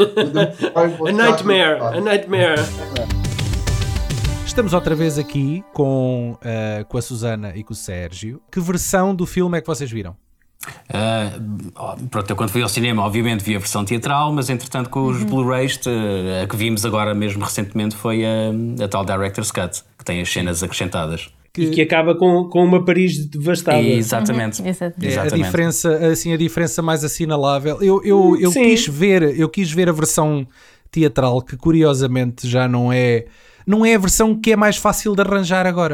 a nightmare, a nightmare. Estamos outra vez aqui com, uh, com a Susana e com o Sérgio. Que versão do filme é que vocês viram? Uh, pronto, eu quando fui ao cinema, obviamente vi a versão teatral, mas entretanto com os uhum. Blu-rays, a que vimos agora mesmo recentemente foi a, a tal Director's Cut, que tem as cenas acrescentadas. Que... E que acaba com, com uma Paris devastada. Exatamente. Uhum. Exatamente. É, a diferença, assim, a diferença mais assinalável. Eu, eu, eu, quis ver, eu quis ver a versão teatral, que curiosamente já não é, não é a versão que é mais fácil de arranjar agora.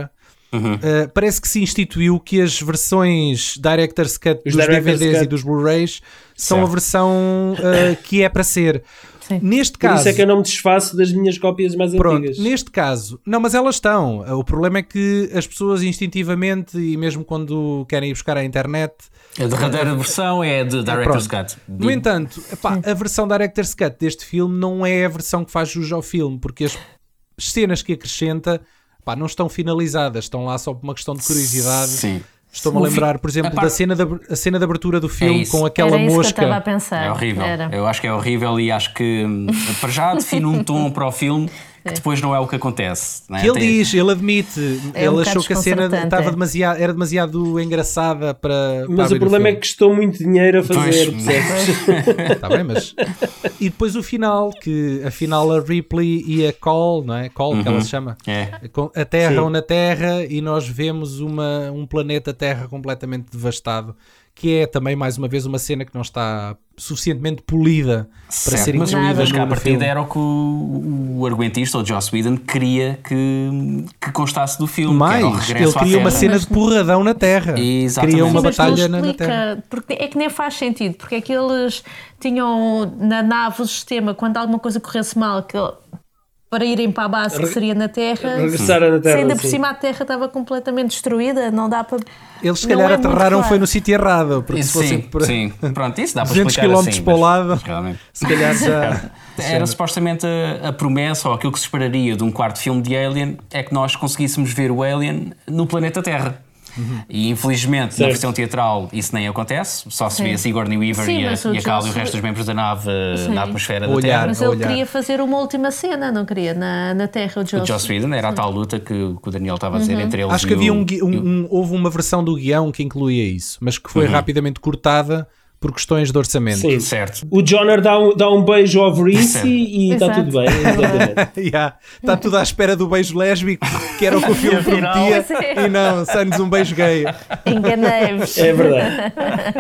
uhum. uh, parece que se instituiu que as versões Director's Cut Os dos Director's D V Ds Cut. e dos Blu-rays são Certo. a versão uh, que é para ser. Sim. Neste Por caso, isso é que eu não me desfaço das minhas cópias mais pronto, antigas. neste caso, não, mas elas estão. O problema é que as pessoas instintivamente, e mesmo quando querem ir buscar à internet, A derradeira versão é de Director's Cut. no entanto, epá, a versão Director's Cut deste filme não é a versão que faz jus ao filme, porque as cenas que acrescenta, epá, não estão finalizadas, estão lá só por uma questão de curiosidade. Sim. Estou-me a O lembrar, fi- por exemplo, a parte- da cena da, a cena de abertura do filme isso. com aquela Era isso mosca. que eu estava a pensar. É horrível. Era. Eu acho que é horrível e acho que hum, para já define um tom para o filme que depois não é o que acontece. Não é? Que ele Tem- diz, ele admite, É um ele bocado achou que a cena desconcertante, estava é. demasiado, era demasiado engraçada para. Mas para o abrir problema é filme. que custou muito dinheiro a fazer, Pois. percebes? Está bem, mas. E depois o final, que afinal a Ripley e a Cole, não é? Cole, que ela se chama. É. Aterram Sim. na Terra e nós vemos uma, um planeta Terra completamente devastado, que é também, mais uma vez, uma cena que não está suficientemente polida para Certo, ser mas, incluída mas no, cá a no partida filme. era o que o, o argumentista, o Joss Whedon, queria que, que constasse do filme. que era o Mais, regresso ele à queria uma Terra. cena de porradão na Terra. Exatamente. Queria uma Sim, mas batalha não na, na explica, Terra. porque é que nem faz sentido, porque é que eles tinham na nave o sistema, quando alguma coisa corresse mal, que para irem para a base que seria na Terra, Regressar na Terra, se ainda por sim. cima a Terra estava completamente destruída, não dá para... Eles se não calhar é muito aterraram claro. foi no sítio errado, porque se Sim, fossem por sim. Pronto, isso dá para duzentos explicar quilómetros assim, para o mas lado, realmente. se calhar já... Era supostamente a, a promessa ou aquilo que se esperaria de um quarto filme de Alien é que nós conseguíssemos ver o Alien no planeta Terra. Uhum. E infelizmente Certo. na versão teatral isso nem acontece, só se vê Sim. a Sigourney Weaver Sim, e a, mas o e a Cal e o Joss- resto dos membros da nave eh, Sim. na atmosfera da Olhar. Terra. Mas a ele olhar. queria fazer uma última cena, não queria? Na, na Terra, o O Joss. Joss Whedon era a tal luta que, que o Daniel estava a Uhum. dizer entre eles Acho e que havia o- um, gui- um- e o- um- houve uma versão do guião que incluía isso, mas que foi Uhum. rapidamente cortada por questões de orçamento. Sim. Certo. O Johnner dá um, dá um beijo ao Reese Certo. e está Exato. tudo bem. Exatamente. Yeah. Está tudo à espera do beijo lésbico, que era o que o filme afinal- prometia, Pois é. e não, sai-nos um beijo gay. Enganei-vos. É verdade.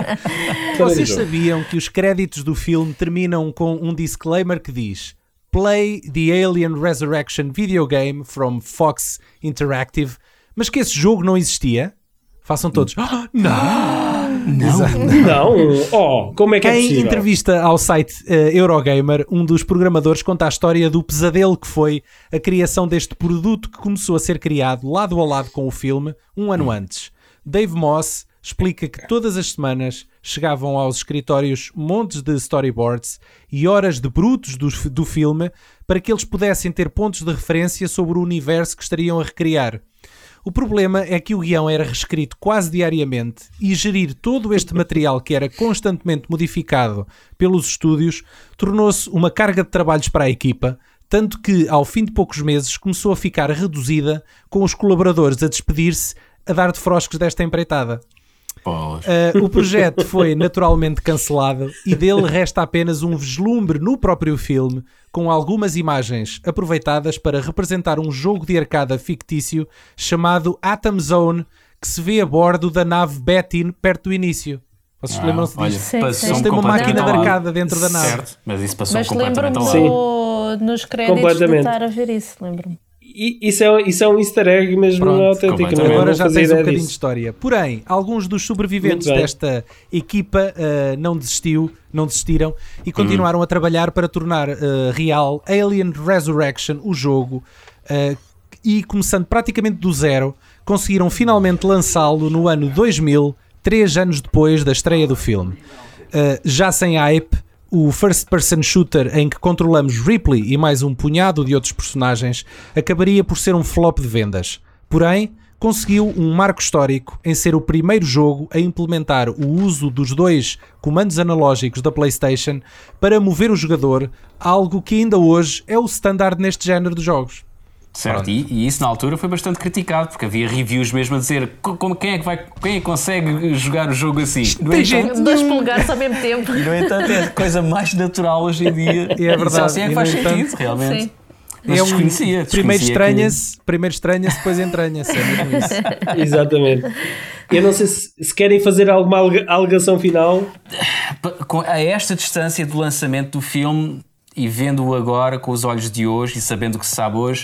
Vocês sabiam que os créditos do filme terminam com um disclaimer que diz: Play the Alien Resurrection video game from Fox Interactive, mas que esse jogo não existia? Façam todos. "Ah, não! Exato. Não, oh, como é que é Em possível? entrevista ao site eh, Eurogamer, um dos programadores conta a história do pesadelo que foi a criação deste produto que começou a ser criado lado a lado com o filme um ano antes. Dave Moss explica que todas as semanas chegavam aos escritórios montes de storyboards e horas de brutos do, do filme para que eles pudessem ter pontos de referência sobre o universo que estariam a recriar. O problema é que o guião era reescrito quase diariamente e gerir todo este material que era constantemente modificado pelos estúdios tornou-se uma carga de trabalhos para a equipa, tanto que, ao fim de poucos meses, começou a ficar reduzida, com os colaboradores a despedir-se, a dar de froscos desta empreitada. Pois. Uh, o projeto foi naturalmente cancelado e dele resta apenas um vislumbre no próprio filme, com algumas imagens aproveitadas para representar um jogo de arcada fictício chamado Atom Zone, que se vê a bordo da nave Betin perto do início. Vocês Ah, lembram-se olha, disso? Sim, passou-me sim. Tem uma completamente máquina de ao lado. arcada dentro da nave. Certo, mas isso passou Mas completamente ao lembro-me lado. do- nos créditos de Completamente. estar a ver isso, lembro-me. E isso é, isso é um easter egg mesmo Pronto, autêntico. completamente. Não, é? Agora Não já fazia tens um ideia bocadinho de disso. história. Porém, alguns dos sobreviventes Muito bem. desta equipa uh, não desistiu, não desistiram e continuaram a trabalhar para tornar uh, real Alien Resurrection, o jogo, uh, e começando praticamente do zero, conseguiram finalmente lançá-lo no ano dois mil, três anos depois da estreia do filme. Uh, já sem hype, o first-person shooter em que controlamos Ripley e mais um punhado de outros personagens acabaria por ser um flop de vendas. Porém, conseguiu um marco histórico em ser o primeiro jogo a implementar o uso dos dois comandos analógicos da PlayStation para mover o jogador, algo que ainda hoje é o standard neste género de jogos. Certo, e, e isso na altura foi bastante criticado, porque havia reviews mesmo a dizer "Co- como, quem, é que vai, quem é que consegue jogar o jogo assim? No Tem entanto- gente- Dois polegares ao mesmo tempo. E no entanto é a coisa mais natural hoje em dia. E é verdade, Só assim é e que no faz entanto- sentido, realmente. Sim. Mas É um- desconhecia, primeiro desconhecia estranha-se, primeiro estranha-se, depois entranha-se. É mesmo isso. Exatamente. Eu não sei se, se querem fazer alguma alega- alegação final. que, com- a esta distância do lançamento do filme e vendo-o agora com os olhos de hoje e sabendo o que se sabe hoje,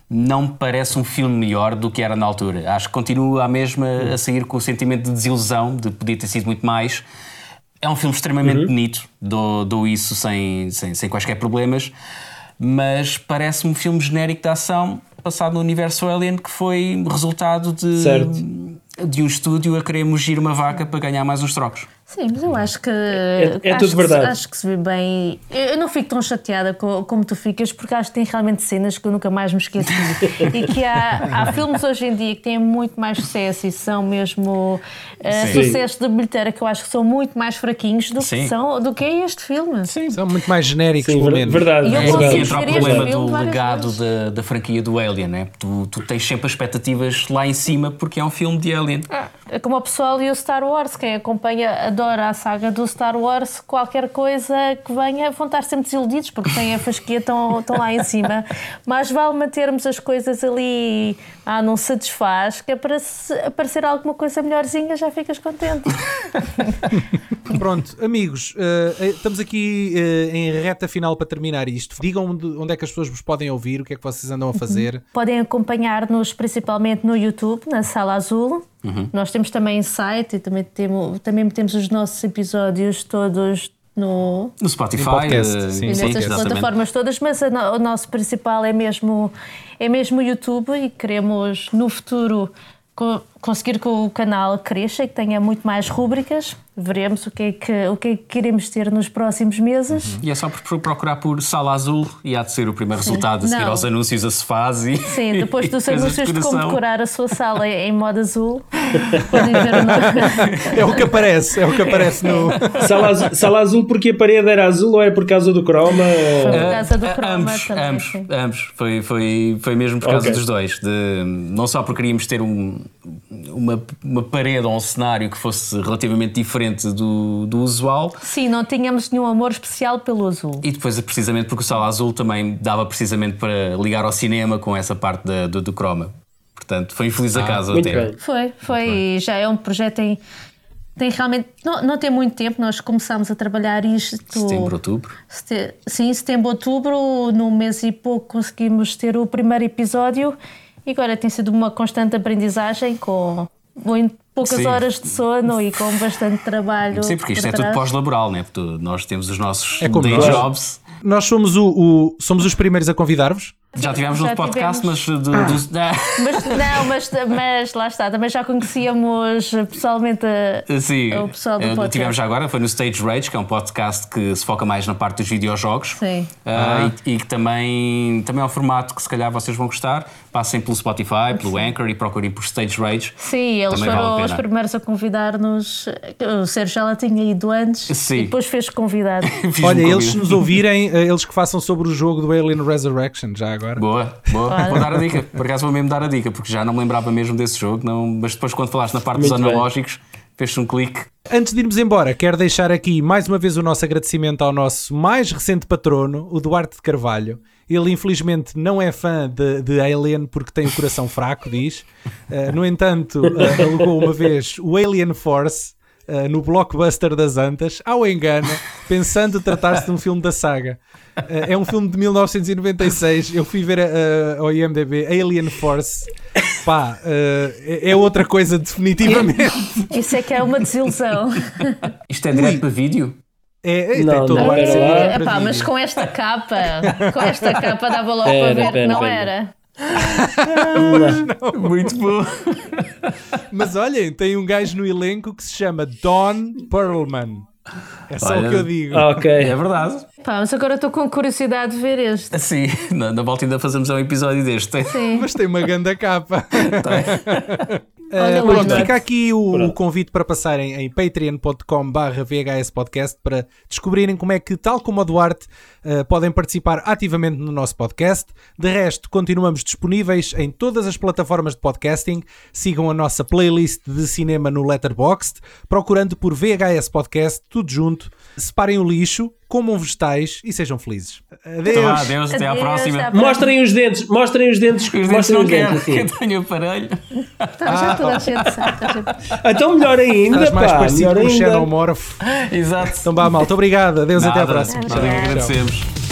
não me parece um filme melhor do que era na altura. Acho que continua a mesma a sair com o sentimento de desilusão, de poder ter sido muito mais. É um filme extremamente uhum. bonito, dou, dou isso sem, sem, sem quaisquer problemas, mas parece-me um filme genérico de ação passado no universo Alien, que foi resultado de, de um estúdio a querer mugir uma vaca para ganhar mais uns trocos. Sim, mas eu acho que é, é acho tudo que verdade. Se, acho que se vê bem. Eu não fico tão chateada co, como tu ficas, porque acho que tem realmente cenas que eu nunca mais me esqueço. E que há, há filmes hoje em dia que têm muito mais sucesso e são mesmo uh, sucessos de bilheteira que eu acho que são muito mais fraquinhos do que, são, do que é este filme. Sim. São muito mais genéricos, Sim, pelo menos. Verdade. E eu é consigo entra o ver problema este do filme legado vezes. da, da franquia do Alien, né? tu, tu tens sempre as expectativas lá em cima porque é um filme de Alien. É como o pessoal e o Star Wars, quem acompanha adora a saga do Star Wars, qualquer coisa que venha vão estar sempre desiludidos porque têm a fasquia, estão, estão lá em cima. Mas vale mantermos as coisas ali, ah, não satisfaz, que é para se aparecer alguma coisa melhorzinha já ficas contente. Pronto, amigos, uh, estamos aqui uh, em reta final para terminar isto. Digam onde, onde é que as pessoas vos podem ouvir, o que é que vocês andam a fazer. Podem acompanhar-nos principalmente no YouTube, na Sala Azul. Uhum. Nós temos também site e também temos, também temos os nossos episódios todos no, no Spotify, podcast, uh, sim, e sim, nessas plataformas todas, mas a, o nosso principal é mesmo, é mesmo o YouTube e queremos no futuro co- conseguir que o canal cresça e que tenha muito mais rúbricas. Veremos o que é que, o que, é que queremos ter nos próximos meses. Uhum. E é só por procurar por Sala Azul e há de ser o primeiro Sim. resultado a seguir Não. aos anúncios a se faz e Sim, depois dos e anúncios de, de como decorar a sua sala em modo azul, podem ver o nome. É o que aparece, é o que aparece no... Sala azul, sala azul porque a parede era azul ou é por causa do croma? Foi por causa do croma ambos, também. Ambos, sim. ambos. Foi, foi, foi mesmo por causa Okay. dos dois. De, não só porque queríamos ter um, uma, uma parede ou um cenário que fosse relativamente diferente do, do usual. Sim, não tínhamos nenhum amor especial pelo azul. E depois, precisamente porque o Sala Azul também dava precisamente para ligar ao cinema com essa parte da, do, do croma. Portanto, foi infeliz a casa muito até. bem. Foi, foi. E já é um projeto em... Tem realmente... Não, não tem muito tempo, nós começámos a trabalhar isto... Setembro, outubro. Sete, sim, setembro, outubro, num mês e pouco conseguimos ter o primeiro episódio e agora tem sido uma constante aprendizagem com muito poucas Sim. horas de sono e com bastante trabalho. Sim, porque isto é tudo pós-laboral, né? Porque nós temos os nossos é day nós. jobs. Nós somos, o, o, somos os primeiros a convidar-vos. Já tivemos já no podcast, tivemos. mas... Do, ah. do... mas... Não, mas, mas lá está, também já conhecíamos pessoalmente a, Sim, o pessoal do podcast. Tivemos já agora, foi no Stage Rage, que é um podcast que se foca mais na parte dos videojogos. Sim. Uh, ah. e, e que também, também é um formato que se calhar vocês vão gostar. Passem pelo Spotify, pelo Sim. Anchor e procurem por Stage Rage. Sim, eles também foram vale os primeiros a convidar-nos. O Sérgio já lá tinha ido antes Sim. e depois fez convidado. Olha, eles se nos ouvirem, eles que façam sobre o jogo do Alien Resurrection, já agora. Boa, boa. Olha. Vou dar a dica. Por acaso vou mesmo dar a dica, porque já não me lembrava mesmo desse jogo, não, mas depois quando falaste na parte Muito dos bem. analógicos, fez-se um clique. Antes de irmos embora, quero deixar aqui mais uma vez o nosso agradecimento ao nosso mais recente patrono, o Duarte de Carvalho. Ele infelizmente não é fã de, de Alien porque tem o coração fraco, diz. Uh, no entanto, uh, alugou uma vez o Alien Force uh, no blockbuster das Antas, ao engano, pensando tratar-se de um filme da saga. Uh, é um filme de mil novecentos e noventa e seis. Eu fui ver uh, ao I M D B Alien Force. Pá, uh, é outra coisa definitivamente. Isso é que é uma desilusão. Isto é direto para vídeo? É, é, não, tem todo não, o é, epá, mas com esta capa, com esta capa dava logo era, para ver pera, que não pera. era. não. Muito bom. Mas olhem, tem um gajo no elenco que se chama Don Perlman. É só Olha, o que eu digo. Ok. É verdade. Pá, mas agora estou com curiosidade de ver este. Sim, na, na volta ainda fazemos um episódio deste. Sim. Mas tem uma grande capa. Olha, Uh, pronto, olha. fica aqui o, Pronto. o convite para passarem em patreon ponto com barra V H S podcast para descobrirem como é que, tal como o Duarte, uh, podem participar ativamente no nosso podcast. De resto, continuamos disponíveis em todas as plataformas de podcasting. Sigam a nossa playlist de cinema no Letterboxd, procurando por V H S Podcast, tudo junto. Separem o lixo, comam vegetais e sejam felizes. Adeus! Então, adeus, até à Adeus, próxima. até à próxima. Mostrem os dentes, mostrem os dentes. Os dentes mostrem não os quero, dentes, que assim. eu tenho aparelho. Tá, já toda a gente sabe. toda a gente- Então melhor ainda, Estás mais pá, parecido melhor com o ainda. Xenomorfo. Exato. Então vá, malta. Obrigado. Adeus, Nada, até à próxima. nada que agradecemos.